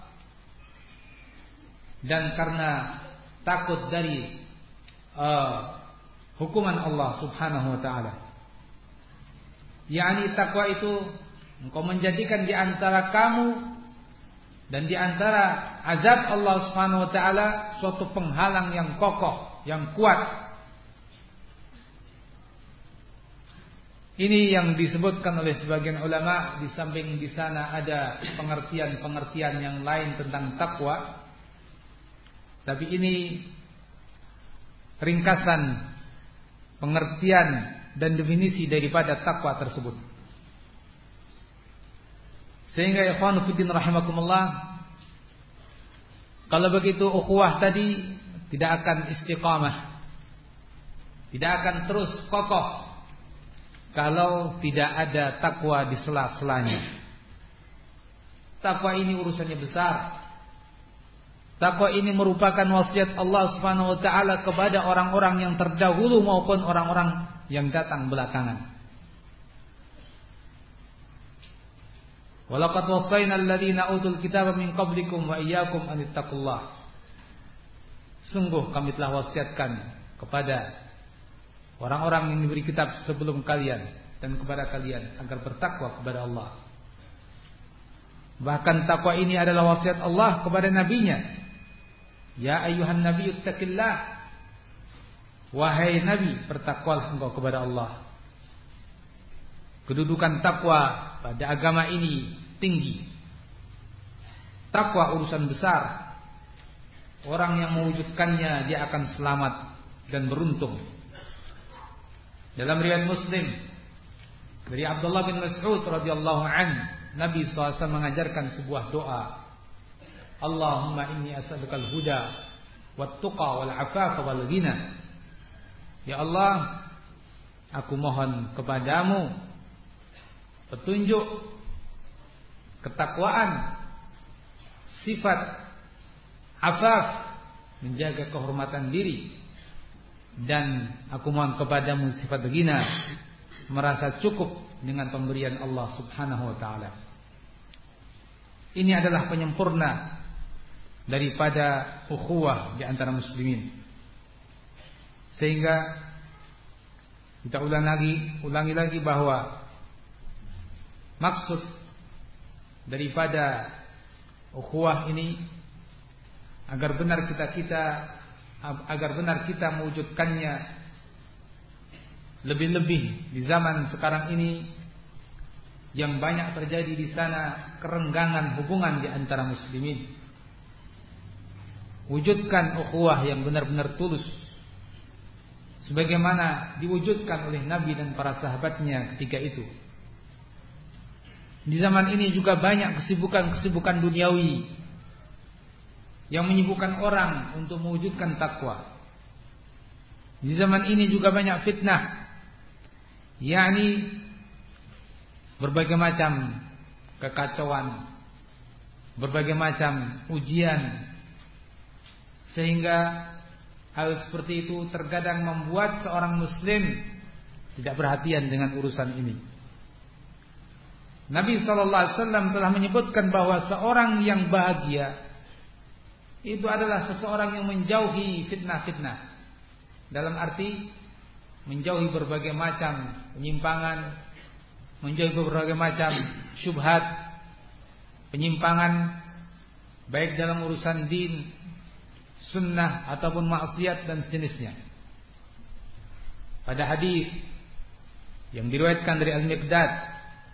Dan karena takut dari uh, hukuman Allah Subhanahu wa ta'ala, yakni takwa itu engkau menjadikan di antara kamu dan di antara azab Allah Subhanahu wa ta'ala suatu penghalang yang kokoh, yang kuat. Ini yang disebutkan oleh sebagian ulama. Di samping di sana ada pengertian-pengertian yang lain tentang takwa, tapi ini ringkasan pengertian dan definisi daripada takwa tersebut. Sehingga ikhwan fillah rahimakumullah, kalau begitu ukhuwah tadi tidak akan istiqamah, tidak akan terus kokoh kalau tidak ada takwa di sela-selanya. Takwa ini urusannya besar. Takwa ini merupakan wasiat Allah Subhanahu wa ta'ala kepada orang-orang yang terdahulu maupun orang-orang yang datang belakangan. Walaqad wassayna alladziina utul kitaba min qablikum wa iyyakum an ittaqullah. Sungguh kami telah wasiatkan kepada orang-orang yang diberi kitab sebelum kalian dan kepada kalian agar bertakwa kepada Allah. Bahkan takwa ini adalah wasiat Allah kepada nabinya. Ya ayyuhan nabiyyu ittaqillah. Wahai nabi, bertakwalah engkau kepada Allah. Kedudukan takwa pada agama ini tinggi. Takwa urusan besar. Orang yang mewujudkannya dia akan selamat dan beruntung. Dalam riwayat Muslim dari Abdullah bin Mas'ud radhiyallahu anhu, Nabi shallallahu alaihi wasallam mengajarkan sebuah doa. Allahumma inni as'alukal huda wat tuqa wal afafa wal ghina. Ya Allah, aku mohon kepadamu petunjuk, ketakwaan, sifat afaf, menjaga kehormatan diri, dan aku mohon kepadamu sifat ghina, merasa cukup dengan pemberian Allah Subhanahu wa ta'ala. Ini adalah penyempurna daripada ukhuwah di antara muslimin. Sehingga kita ulang lagi, ulangi lagi bahwa maksud daripada ukhuwah ini agar benar kita kita agar benar kita mewujudkannya, lebih-lebih di zaman sekarang ini yang banyak terjadi di sana kerenggangan hubungan di antara muslimin. Wujudkan ukhuwah yang benar-benar tulus sebagaimana diwujudkan oleh Nabi dan para sahabatnya ketika itu. Di zaman ini juga banyak kesibukan-kesibukan duniawi yang menyibukkan orang untuk mewujudkan takwa. Di zaman ini juga banyak fitnah, yakni berbagai macam kekacauan, berbagai macam ujian, sehingga hal seperti itu terkadang membuat seorang muslim tidak perhatian dengan urusan ini. Nabi sallallahu alaihi wasallam telah menyebutkan bahwa seorang yang bahagia itu adalah seseorang yang menjauhi fitnah-fitnah, dalam arti menjauhi berbagai macam penyimpangan, menjauhi berbagai macam syubhat, penyimpangan baik dalam urusan din, sunnah ataupun maksiat dan sejenisnya. Pada hadis yang diriwayatkan dari Al-Miqdad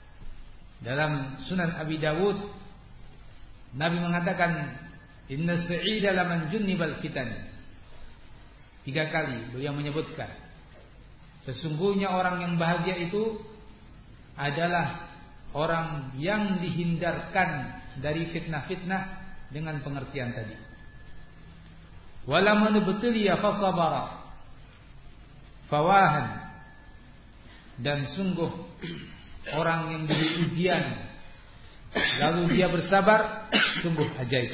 Dalam Sunan Abi Dawud, Nabi mengatakan, inna sa'ida laman junnibal fitan. Tiga kali beliau menyebutkan, sesungguhnya orang yang bahagia itu adalah orang yang dihindarkan dari fitnah-fitnah dengan pengertian tadi. Walaman ibtuliya fasabara fawahan, dan sungguh orang yang diberi ujian lalu dia bersabar, sungguh ajaib.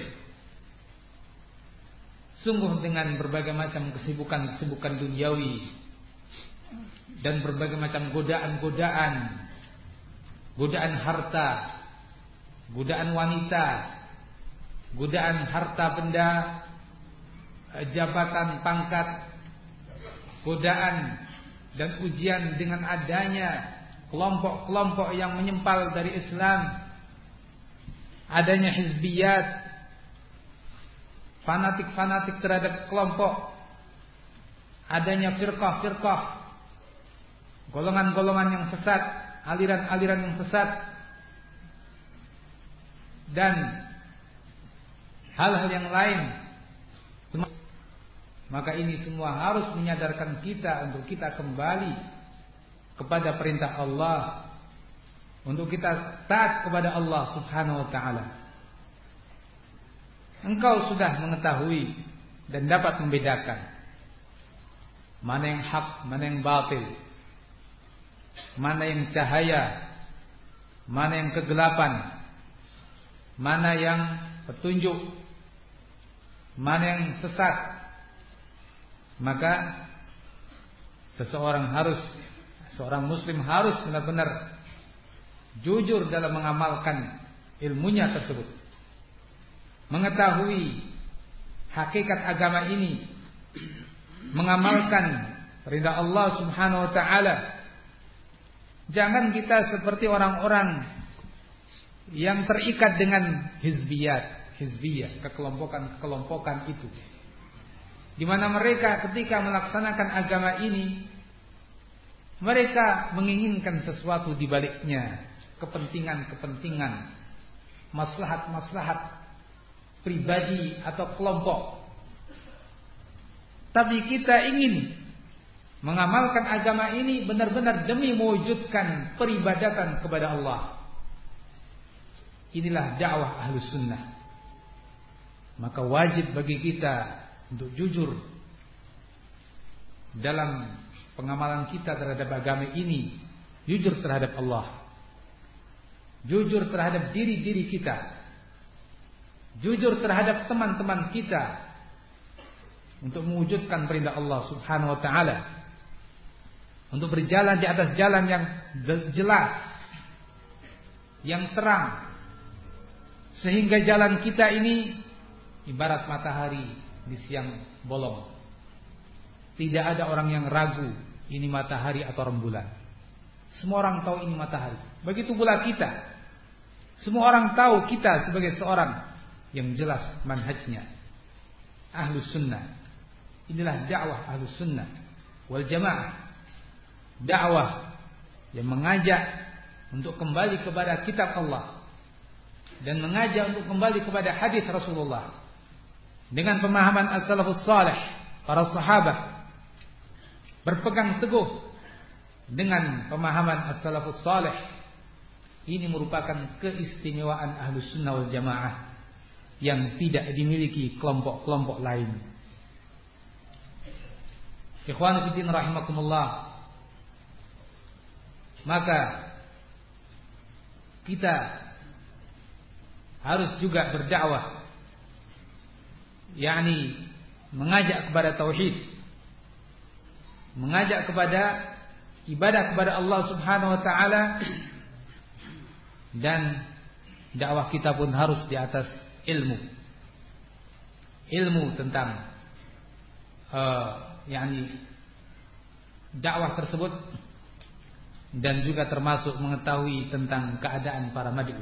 Sungguh dengan berbagai macam kesibukan-kesibukan duniawi dan berbagai macam godaan-godaan, godaan harta, godaan wanita, godaan harta benda, jabatan, pangkat, godaan dan ujian dengan adanya kelompok-kelompok yang menyempal dari Islam, adanya hizbiyat, fanatik-fanatik terhadap kelompok, adanya firqah-firqah, golongan-golongan yang sesat, aliran-aliran yang sesat, dan hal-hal yang lain. Maka ini semua harus menyadarkan kita untuk kita kembali kepada perintah Allah, untuk kita taat kepada Allah Subhanahu wa ta'ala. Engkau sudah mengetahui dan dapat membedakan mana yang hak, mana yang batil, mana yang cahaya, mana yang kegelapan, mana yang petunjuk, mana yang sesat. Maka seseorang harus, seorang muslim harus benar-benar jujur dalam mengamalkan ilmunya tersebut, mengetahui hakikat agama ini, mengamalkan perintah Allah Subhanahu wa ta'ala. Jangan kita seperti orang-orang yang terikat dengan hizbiyat, hizbiyah, kekelompokan-kekelompokan itu, di mana mereka ketika melaksanakan agama ini, mereka menginginkan sesuatu di baliknya, kepentingan-kepentingan, maslahat-maslahat pribadi atau kelompok. Tapi kita ingin mengamalkan agama ini benar-benar demi mewujudkan peribadatan kepada Allah. Inilah dakwah Ahlus Sunnah. Maka wajib bagi kita untuk jujur dalam pengamalan kita terhadap agama ini, jujur terhadap Allah, jujur terhadap diri-diri kita, jujur terhadap teman-teman kita, untuk mewujudkan perintah Allah Subhanahu wa ta'ala, untuk berjalan di atas jalan yang jelas, yang terang, sehingga jalan kita ini ibarat matahari di siang bolong. Tidak ada orang yang ragu ini matahari atau rembulan. Semua orang tahu ini matahari. Begitu pula kita. Semua orang tahu kita sebagai seorang yang jelas manhajnya, Ahlus Sunnah. Inilah dakwah Ahlus Sunnah wal Jamaah. Dakwah yang mengajak untuk kembali kepada kitab Allah dan mengajak untuk kembali kepada hadis Rasulullah dengan pemahaman as-salafus salih, para sahabat berpegang teguh dengan pemahaman as-salafus salih. Ini merupakan keistimewaan Ahlus Sunnah wal Jamaah yang tidak dimiliki kelompok-kelompok lain. Ikhwan fillah rahimakumullah. Maka kita harus juga berdakwah, yakni mengajak kepada tauhid, mengajak kepada ibadah kepada Allah Subhanahu wa ta'ala. Dan dakwah kita pun harus di atas ilmu, ilmu tentang uh, yakni dakwah tersebut, dan juga termasuk mengetahui tentang keadaan para mad'u.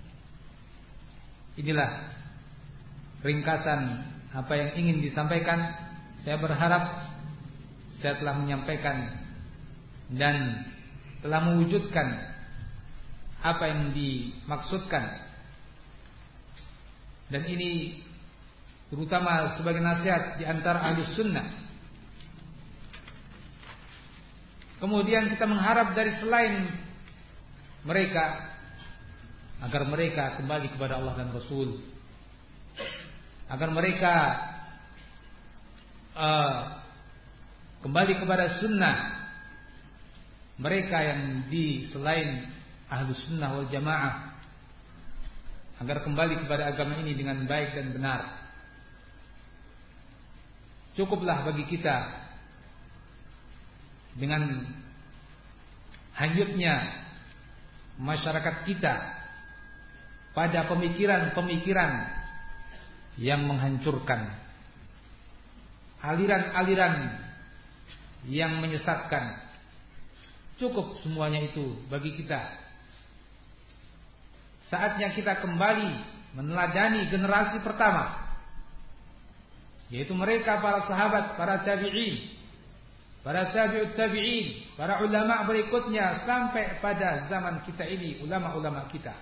Inilah ringkasan apa yang ingin disampaikan. Saya berharap saya telah menyampaikan dan telah mewujudkan apa yang dimaksudkan. Dan ini terutama sebagai nasihat di antara ahli sunnah. Kemudian kita mengharap dari selain mereka agar mereka kembali kepada Allah dan Rasul, agar mereka uh, kembali kepada sunnah mereka yang di selain ahli sunnah wal jamaah, agar kembali kepada agama ini dengan baik dan benar. Cukuplah bagi kita dengan hanyutnya masyarakat kita pada pemikiran-pemikiran yang menghancurkan, aliran-aliran yang menyesatkan. Cukup semuanya itu bagi kita. Saatnya kita kembali meneladani generasi pertama, yaitu mereka para sahabat, para tabi'in, para tabi'ut tabi'in, para ulama berikutnya sampai pada zaman kita ini, ulama-ulama kita.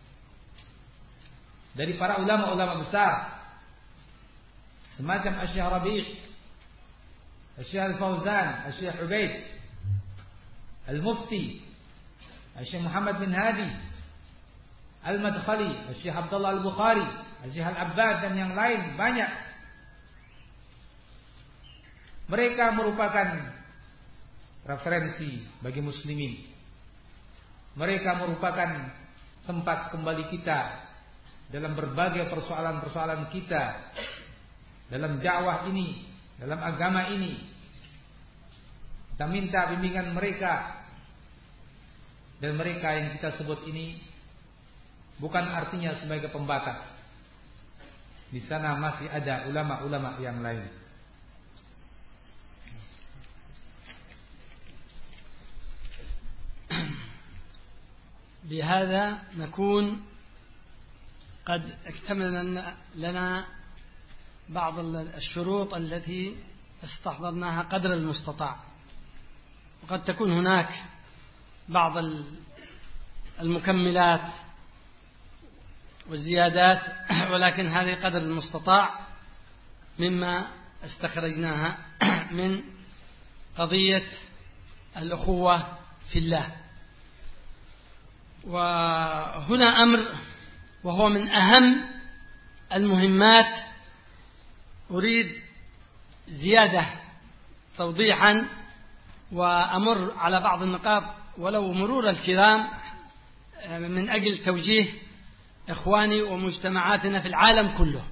Dari para ulama-ulama besar semacam Asy-Syaikh Rabi', Asy-Syaikh Al-Fauzan, Asy-Syaikh Ubaid, Al-Mufti, Asy-Syaikh Muhammad bin Hadi Al-Madkhali, Syekh Abdullah Al-Bukhari, Syekh Al-Abbad dan yang lain banyak. Mereka merupakan referensi bagi muslimin. Mereka merupakan tempat kembali kita dalam berbagai persoalan-persoalan kita, dalam dakwah ini, dalam agama ini. Kita minta bimbingan mereka. Dan mereka yang kita sebut ini bukan artinya sebagai pembatas. Di sana masih ada ulama-ulama yang lain. بهذا نكون قد اكتملنا لنا بعض الشروط التي استحضرناها قدر المستطاع، وقد تكون هناك بعض المكملات والزيادات، ولكن هذه قدر المستطاع مما استخرجناها من قضية الأخوة في الله. وهنا أمر وهو من أهم المهمات أريد زيادة توضيحا وأمر على بعض النقاط ولو مرور الكرام من أجل توجيه إخواني ومجتمعاتنا في العالم كله.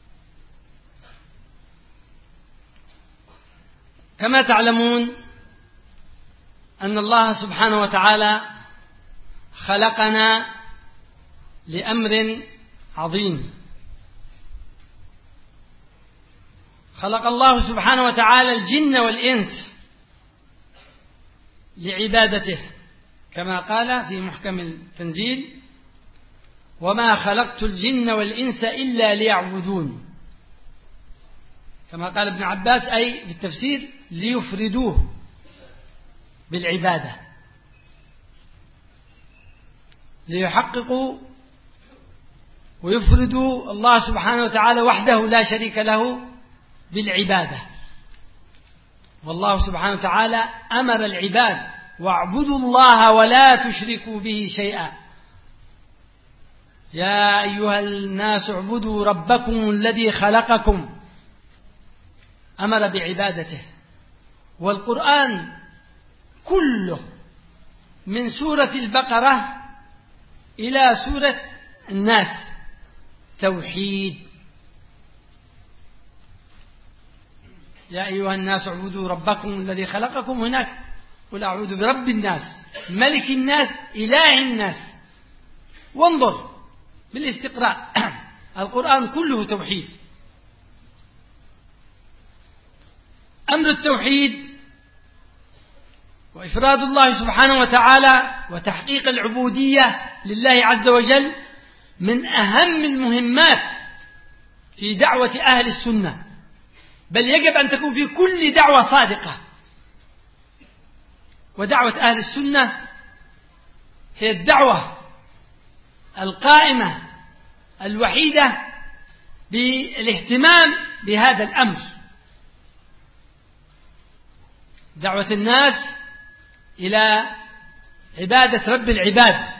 كما تعلمون أن الله سبحانه وتعالى خلقنا لأمر عظيم. خلق الله سبحانه وتعالى الجن والإنس لعبادته، كما قال في محكم التنزيل: وما خلقت الجن والإنس إلا ليعبدون. كما قال ابن عباس أي في التفسير ليفردوه بالعبادة، ليحققوا ويفردوا الله سبحانه وتعالى وحده لا شريك له بالعبادة. والله سبحانه وتعالى أمر العباد: واعبدوا الله ولا تشركوا به شيئا. يا أيها الناس اعبدوا ربكم الذي خلقكم. أمر بعبادته. والقرآن كله من سورة البقرة إلى سورة الناس توحيد. يا أيها الناس اعبدوا ربكم الذي خلقكم، هناك قل أعوذ برب الناس ملك الناس إله الناس. وانظر بالاستقراء القرآن كله توحيد. أمر التوحيد وإفراد الله سبحانه وتعالى وتحقيق العبودية لله عز وجل من أهم المهمات في دعوة أهل السنة، بل يجب أن تكون في كل دعوة صادقة. ودعوة أهل السنة هي الدعوة القائمة الوحيدة بالاهتمام بهذا الأمر، دعوة الناس إلى عبادة رب العباد،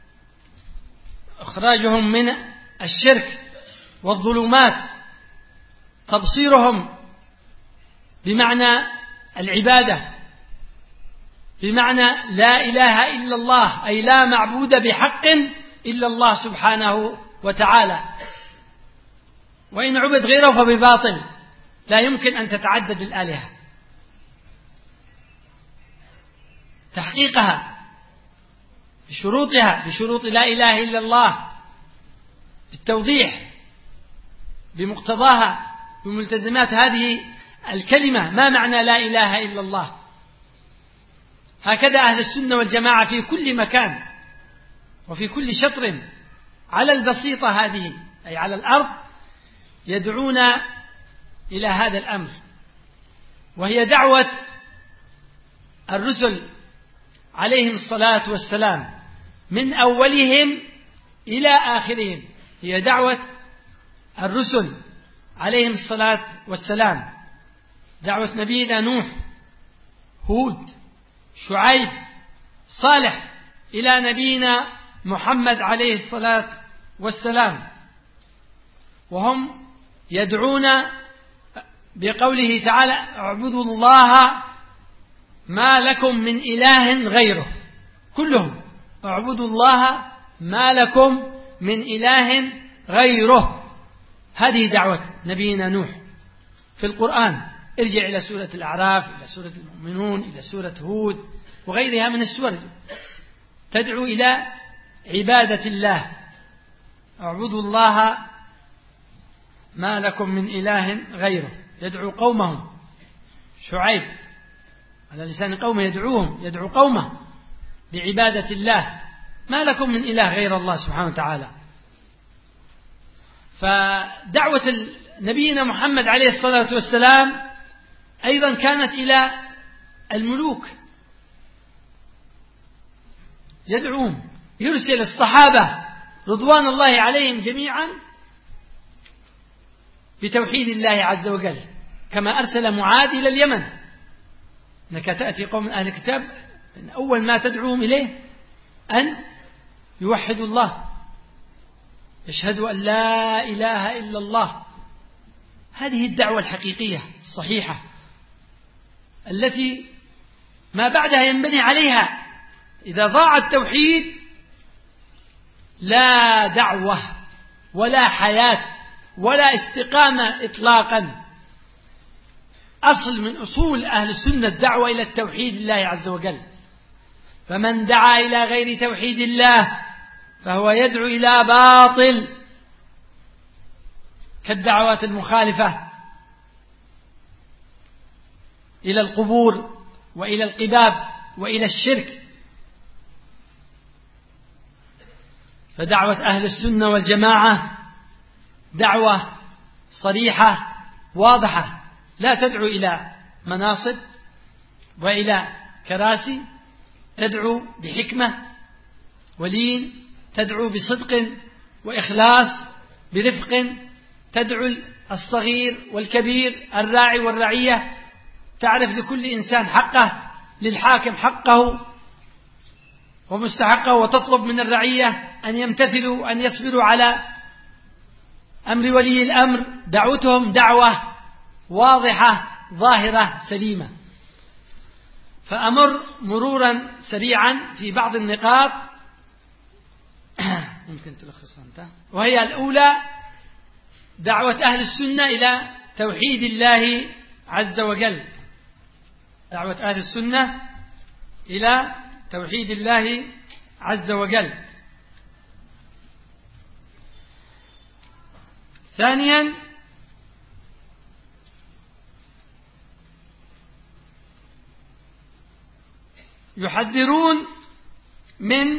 إخراجهم من الشرك والظلمات، تبصيرهم بمعنى العبادة، بمعنى لا إله إلا الله، أي لا معبود بحق إلا الله سبحانه وتعالى، وإن عبد غيره فبباطل، لا يمكن أن تتعدد الآلهة. تحقيقها بشروطها، بشروط لا إله إلا الله، بالتوضيح بمقتضاها، بملتزمات هذه الكلمة، ما معنى لا إله إلا الله. هكذا أهل السنة والجماعة في كل مكان وفي كل شطر على البسيطة هذه، أي على الأرض، يدعون إلى هذا الأمر، وهي دعوة الرسل عليهم الصلاة والسلام من أولهم إلى آخرهم. هي دعوة الرسل عليهم الصلاة والسلام، دعوة نبينا نوح، هود، شعيب، صالح، إلى نبينا محمد عليه الصلاة والسلام، وهم يدعون بقوله تعالى: اعبدوا الله ما لكم من إله غيره. كلهم اعبدوا الله ما لكم من إله غيره. هذه دعوة نبينا نوح في القرآن. ارجع إلى سورة الأعراف، إلى سورة المؤمنون، إلى سورة هود وغيرها من السور، تدعو إلى عبادة الله. اعبدوا الله ما لكم من إله غيره. يدعو قومهم، شعيب على لسان قومه يدعوهم، يدعو قومه بعبادة الله، ما لكم من إله غير الله سبحانه وتعالى. فدعوة نبينا محمد عليه الصلاة والسلام أيضا كانت إلى الملوك، يدعوهم، يرسل الصحابة رضوان الله عليهم جميعا بتوحيد الله عز وجل، كما أرسل معاذ إلى اليمن. أنك تأتي قوم من أهل الكتاب، أول ما تدعوهم إليه أن يوحدوا الله، يشهدوا أن لا إله إلا الله. هذه الدعوة الحقيقية الصحيحة التي ما بعدها ينبني عليها. إذا ضاع التوحيد لا دعوة ولا حياة ولا استقامة إطلاقا. أصل من أصول أهل السنة الدعوة إلى التوحيد الله عز وجل، فمن دعا إلى غير توحيد الله فهو يدعو إلى باطل، كالدعوات المخالفة إلى القبور وإلى القباب وإلى الشرك. فدعوة أهل السنة والجماعة دعوة صريحة واضحة، لا تدعو إلى مناصب وإلى كراسي، تدعو بحكمة ولين، تدعو بصدق وإخلاص، برفق، تدعو الصغير والكبير، الراعي والرعية، تعرف لكل إنسان حقه، للحاكم حقه ومستحقه، وتطلب من الرعية أن يمتثلوا، أن يصبروا على أمر ولي الأمر. دعوتهم دعوة واضحة ظاهرة سليمة. فأمر مرورا سريعا في بعض النقاط ممكن تلخصها أنت. وهي الأولى دعوة أهل السنة إلى توحيد الله عز وجل، دعوة أهل السنة إلى توحيد الله عز وجل. ثانيا يحذرون من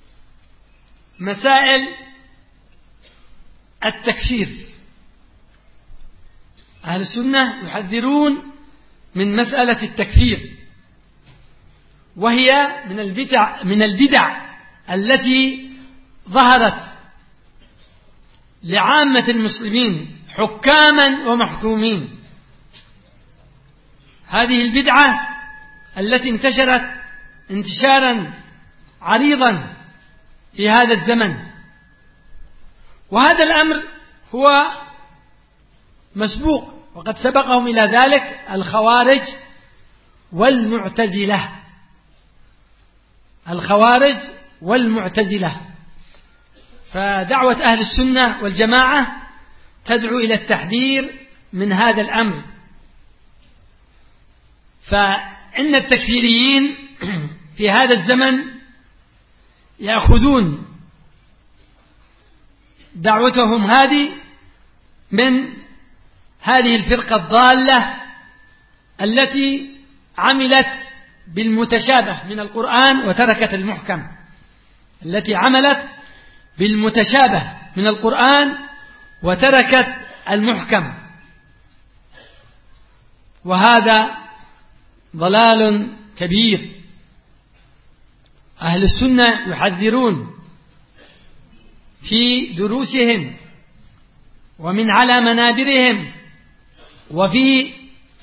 مسائل التكفير. أهل السنة يحذرون من مسألة التكفير، وهي من البدع من البدع التي ظهرت لعامة المسلمين حكاما ومحكومين. هذه البدعة التي انتشرت انتشارا عريضا في هذا الزمن، وهذا الأمر هو مسبوق، وقد سبقهم إلى ذلك الخوارج والمعتزلة الخوارج والمعتزلة فدعوة أهل السنة والجماعة تدعو إلى التحذير من هذا الأمر. فإن التكفيريين في هذا الزمن يأخذون دعوتهم هذه من هذه الفرقة الضالة التي عملت بالمتشابه من القرآن وتركت المحكم، التي عملت بالمتشابه من القرآن وتركت المحكم، وهذا ضلال كبير. أهل السنة يحذرون في دروسهم ومن على منابرهم وفي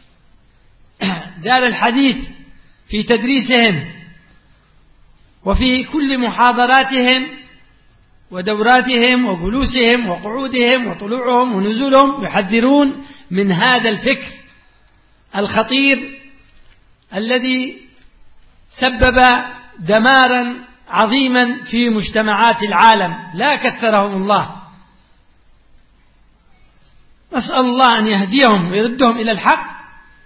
دار الحديث في تدريسهم وفي كل محاضراتهم ودوراتهم وجلوسهم وقعودهم وطلوعهم ونزولهم، يحذرون من هذا الفكر الخطير الذي سبب دمارا عظيما في مجتمعات العالم لا كثرهم الله. نسأل الله أن يهديهم ويردهم إلى الحق،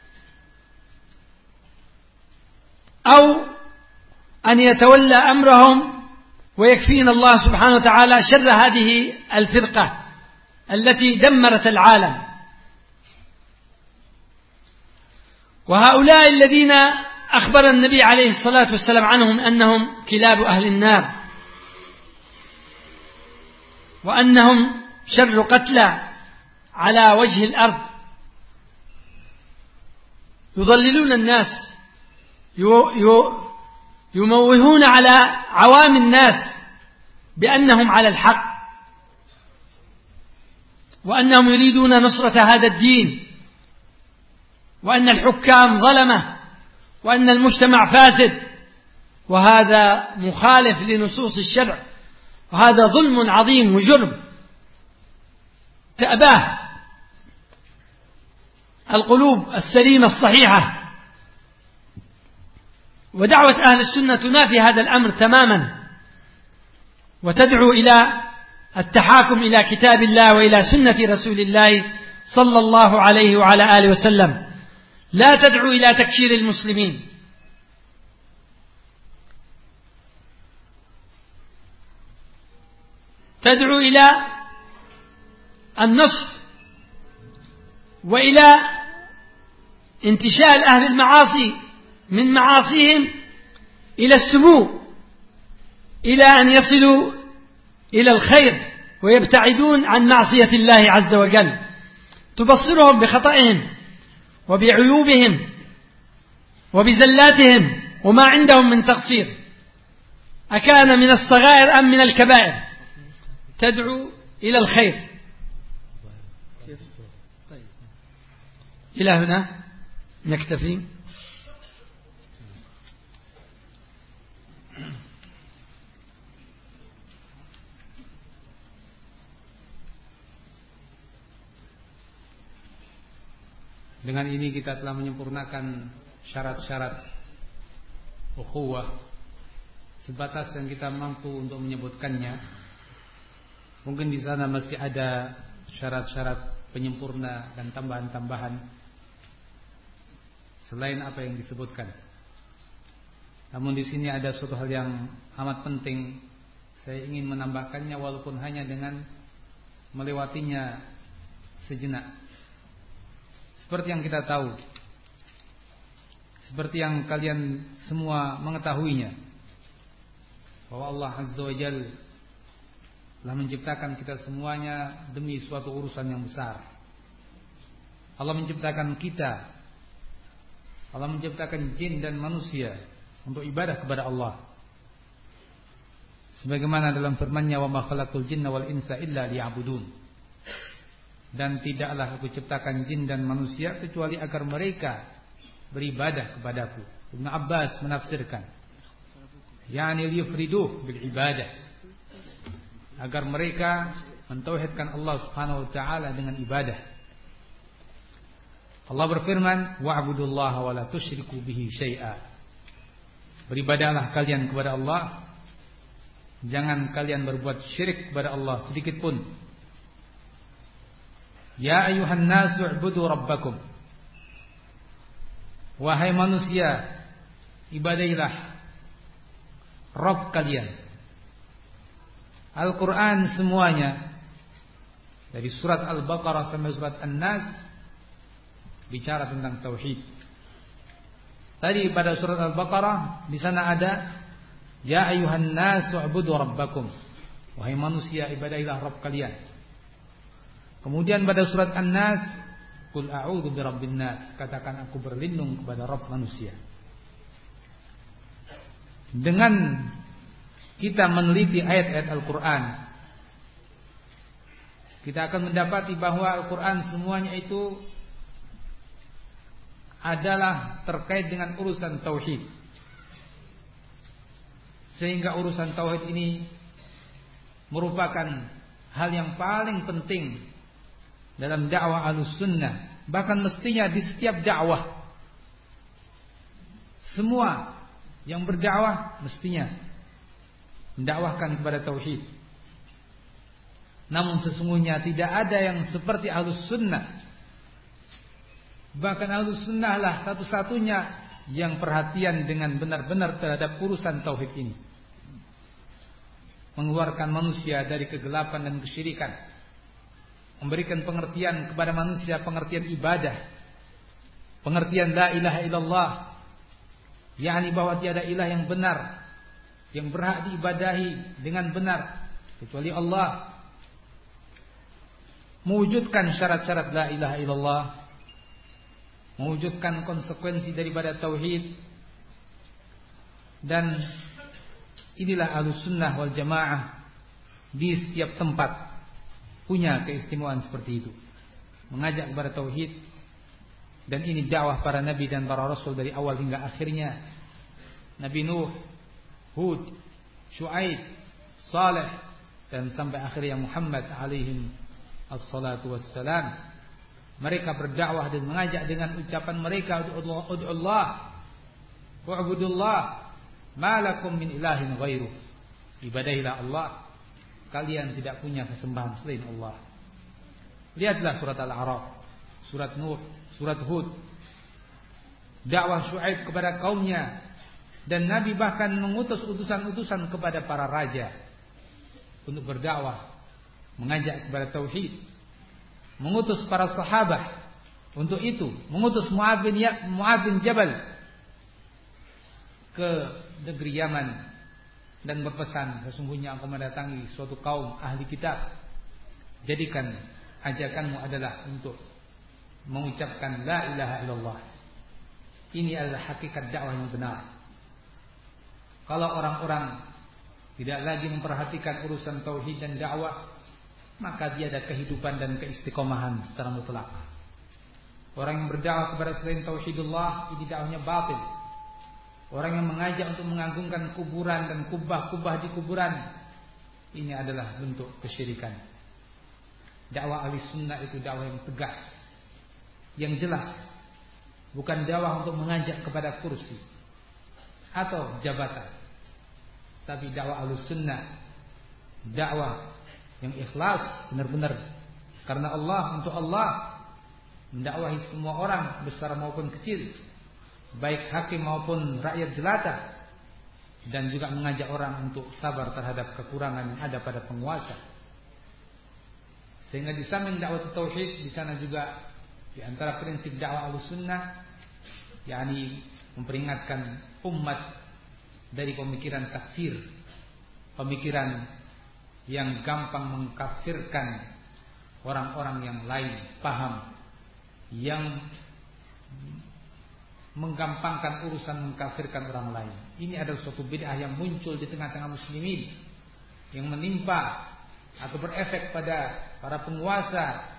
أو أن يتولى أمرهم ويكفينا الله سبحانه وتعالى شر هذه الفرقة التي دمرت العالم. وهؤلاء الذين أخبر النبي عليه الصلاة والسلام عنهم أنهم كلاب أهل النار وأنهم شر قتلى على وجه الأرض، يضللون الناس، يموهون على عوام الناس بأنهم على الحق وأنهم يريدون نصرة هذا الدين، وأن الحكام ظلمة وأن المجتمع فاسد، وهذا مخالف لنصوص الشرع، وهذا ظلم عظيم وجرم تأباه القلوب السليمة الصحيحة. ودعوة أهل السنة تنافي هذا الأمر تماما، وتدعو إلى التحاكم إلى كتاب الله وإلى سنة رسول الله صلى الله عليه وعلى آله وسلم، لا تدعو إلى تكفير المسلمين. تدعو إلى النصر وإلى انتشال أهل المعاصي من معاصيهم إلى السمو، إلى أن يصلوا إلى الخير ويبتعدون عن معصية الله عز وجل. تبصرهم بخطئهم وبعيوبهم وبزلاتهم وما عندهم من تقصير، أكان من الصغائر أم من الكبائر. تدعو إلى الخير. إلى هنا نكتفي. Dengan ini kita telah menyempurnakan syarat-syarat ukhuwah sebatas yang kita mampu untuk menyebutkannya. Mungkin di sana masih ada syarat-syarat penyempurna dan tambahan-tambahan selain apa yang disebutkan. Namun di sini ada suatu hal yang amat penting. Saya ingin menambahkannya walaupun hanya dengan melewatinya sejenak. Seperti yang kita tahu, seperti yang kalian semua mengetahuinya, bahwa Allah Azza wa Jalla telah menciptakan kita semuanya demi suatu urusan yang besar. Allah menciptakan kita, Allah menciptakan jin dan manusia untuk ibadah kepada Allah. Sebagaimana dalam firman-Nya, "Wa ma khalaqtul jinna wal insa illa liya'budun." Dan tidaklah aku ciptakan jin dan manusia kecuali agar mereka beribadah kepadaku. Ibnu Abbas menafsirkan, yani liyufriduh bil ibadah, agar mereka mentauhidkan Allah Subhanahu wa taala dengan ibadah. Allah berfirman, wa'budullaha wa la tusyriku bihi syai'a. Beribadahlah kalian kepada Allah, jangan kalian berbuat syirik kepada Allah sedikit pun. Ya ayuhan nasu u'budu rabbakum. Wahai manusia, ibadahilah Rabb kalian. Al-Quran semuanya, dari surat Al-Baqarah sampai surat An-Nas, bicara tentang tauhid. Tadi pada surat Al-Baqarah di sana ada ya ayuhan nasu u'budu rabbakum. Wahai manusia, ibadahilah Rabb kalian. Kemudian pada surat An-Nas, qul a'udzu birabbin nas, katakan aku berlindung kepada Rabb manusia. Dengan kita meneliti ayat-ayat Al-Quran, kita akan mendapati bahwa Al-Quran semuanya itu adalah terkait dengan urusan tauhid. Sehingga urusan tauhid ini merupakan hal yang paling penting dalam dakwah Ahlussunnah. Bahkan mestinya di setiap dakwah, semua yang berdakwah mestinya mendakwahkan kepada tauhid. Namun sesungguhnya tidak ada yang seperti Ahlussunnah. Bahkan Ahlussunnah lah satu-satunya yang perhatian dengan benar-benar terhadap urusan tauhid ini, mengeluarkan manusia dari kegelapan dan kesyirikan, memberikan pengertian kepada manusia, pengertian ibadah, pengertian la ilaha illallah, yakni bahwa tiada ilah yang benar, yang berhak diibadahi dengan benar kecuali Allah. Mewujudkan syarat-syarat la ilaha illallah, mewujudkan konsekuensi daripada tauhid. Dan inilah Ahlussunnah wal Jamaah di setiap tempat punya keistimewaan seperti itu, mengajak kepada tauhid. Dan ini dakwah para nabi dan para rasul dari awal hingga akhirnya. Nabi Nuh, Hud, Syuaib, Saleh, dan sampai akhirnya Muhammad alaihim assalatu wassalam. Mereka berdakwah dan mengajak dengan ucapan mereka, ud'ullah wa'budullah ma lakum min ilahin ghairuh. Ibadahilah Allah, kalian tidak punya kesembahan selain Allah. Lihatlah surat Al-A'raf, surat Nuh, surat Hud, dakwah Syuaib kepada kaumnya. Dan Nabi bahkan mengutus utusan-utusan kepada para raja untuk berdakwah, mengajak kepada tauhid. Mengutus para sahabat untuk itu, mengutus Mu'adz bin, ya, Mu'adz bin Jabal ke negeri Yaman dan berpesan, sesungguhnya engkau mendatangi suatu kaum ahli kitab, jadikan ajakanmu adalah untuk mengucapkan la ilaha illallah. Ini adalah hakikat dakwah yang benar. Kalau orang-orang tidak lagi memperhatikan urusan tauhid dan dakwah, maka dia ada kehidupan dan keistiqomahan secara mutlak. Orang yang berdakwah kepada selain tauhidullah, ini dakwahnya batil. Orang yang mengajak untuk mengagungkan kuburan dan kubah-kubah di kuburan, ini adalah bentuk kesyirikan. Dakwah Ahlussunnah itu dakwah yang tegas, yang jelas, bukan dakwah untuk mengajak kepada kursi atau jabatan, tapi dakwah Ahlussunnah dakwah yang ikhlas, benar-benar karena Allah, untuk Allah, mendakwahi semua orang besar maupun kecil, baik hakim maupun rakyat jelata, dan juga mengajak orang untuk sabar terhadap kekurangan yang ada pada penguasa. Sehingga di samping dakwah tauhid, di sana juga di antara prinsip dakwah Ahlussunnah, yakni memperingatkan umat dari pemikiran takfir, pemikiran yang gampang mengkafirkan orang-orang yang lain, paham yang menggampangkan urusan mengkafirkan orang lain. Ini adalah suatu bid'ah yang muncul di tengah-tengah muslimin, yang menimpa atau berefek pada para penguasa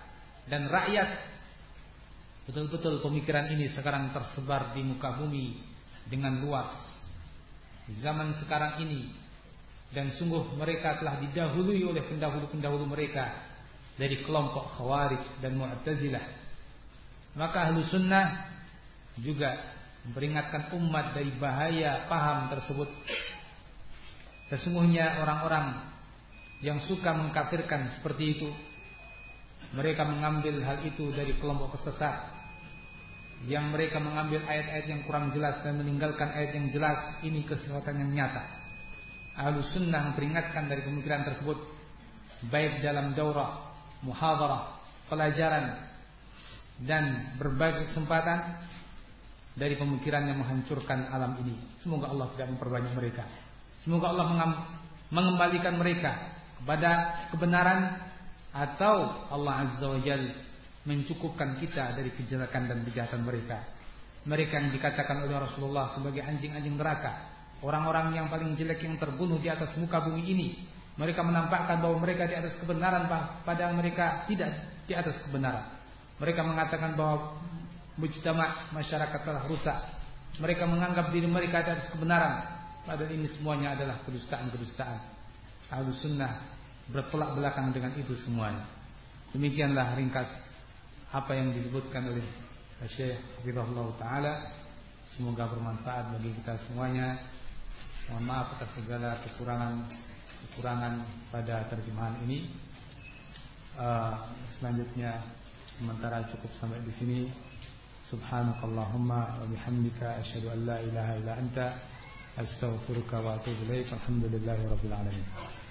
dan rakyat. Betul-betul pemikiran ini sekarang tersebar di muka bumi dengan luas di zaman sekarang ini, dan sungguh mereka telah didahului oleh pendahulu-pendahulu mereka dari kelompok Khawarij dan Mu'tazilah. Maka Ahlus Sunnah juga memperingatkan umat dari bahaya paham tersebut. Sesungguhnya orang-orang yang suka mengkafirkan seperti itu, mereka mengambil hal itu dari kelompok pesesat, yang mereka mengambil ayat-ayat yang kurang jelas dan meninggalkan ayat yang jelas. Ini kesesatan yang nyata. Ahlus Sunnah memperingatkan dari pemikiran tersebut, baik dalam daurah, muhadarah, pelajaran, dan berbagai kesempatan, dari pemikiran yang menghancurkan alam ini. Semoga Allah tidak memperbanyak mereka. Semoga Allah mengembalikan mereka kepada kebenaran, atau Allah Azza wa Jalla mencukupkan kita dari kejelekan dan kejahatan mereka. Mereka yang dikatakan oleh Rasulullah sebagai anjing-anjing neraka, orang-orang yang paling jelek yang terbunuh di atas muka bumi ini. Mereka menampakkan bahwa mereka di atas kebenaran, padahal mereka tidak di atas kebenaran. Mereka mengatakan bahwa mujtama' masyarakat telah rusak. Mereka menganggap diri mereka di atas kebenaran, padahal ini semuanya adalah kedustaan-kedustaan. Ahlus Sunnah bertolak belakang dengan itu semuanya. Demikianlah ringkas apa yang disebutkan oleh Syekh Hafizahullah Ta'ala. Semoga bermanfaat bagi kita semuanya. Mohon maaf atas segala kekurangan kekurangan pada terjemahan ini. uh, Selanjutnya sementara cukup sampai di sini. Subhanakallahumma wa bihamdika asyhadu an la ilaha illa anta astaghfiruka wa atubu ilaik. Alhamdulillahirabbil alamin.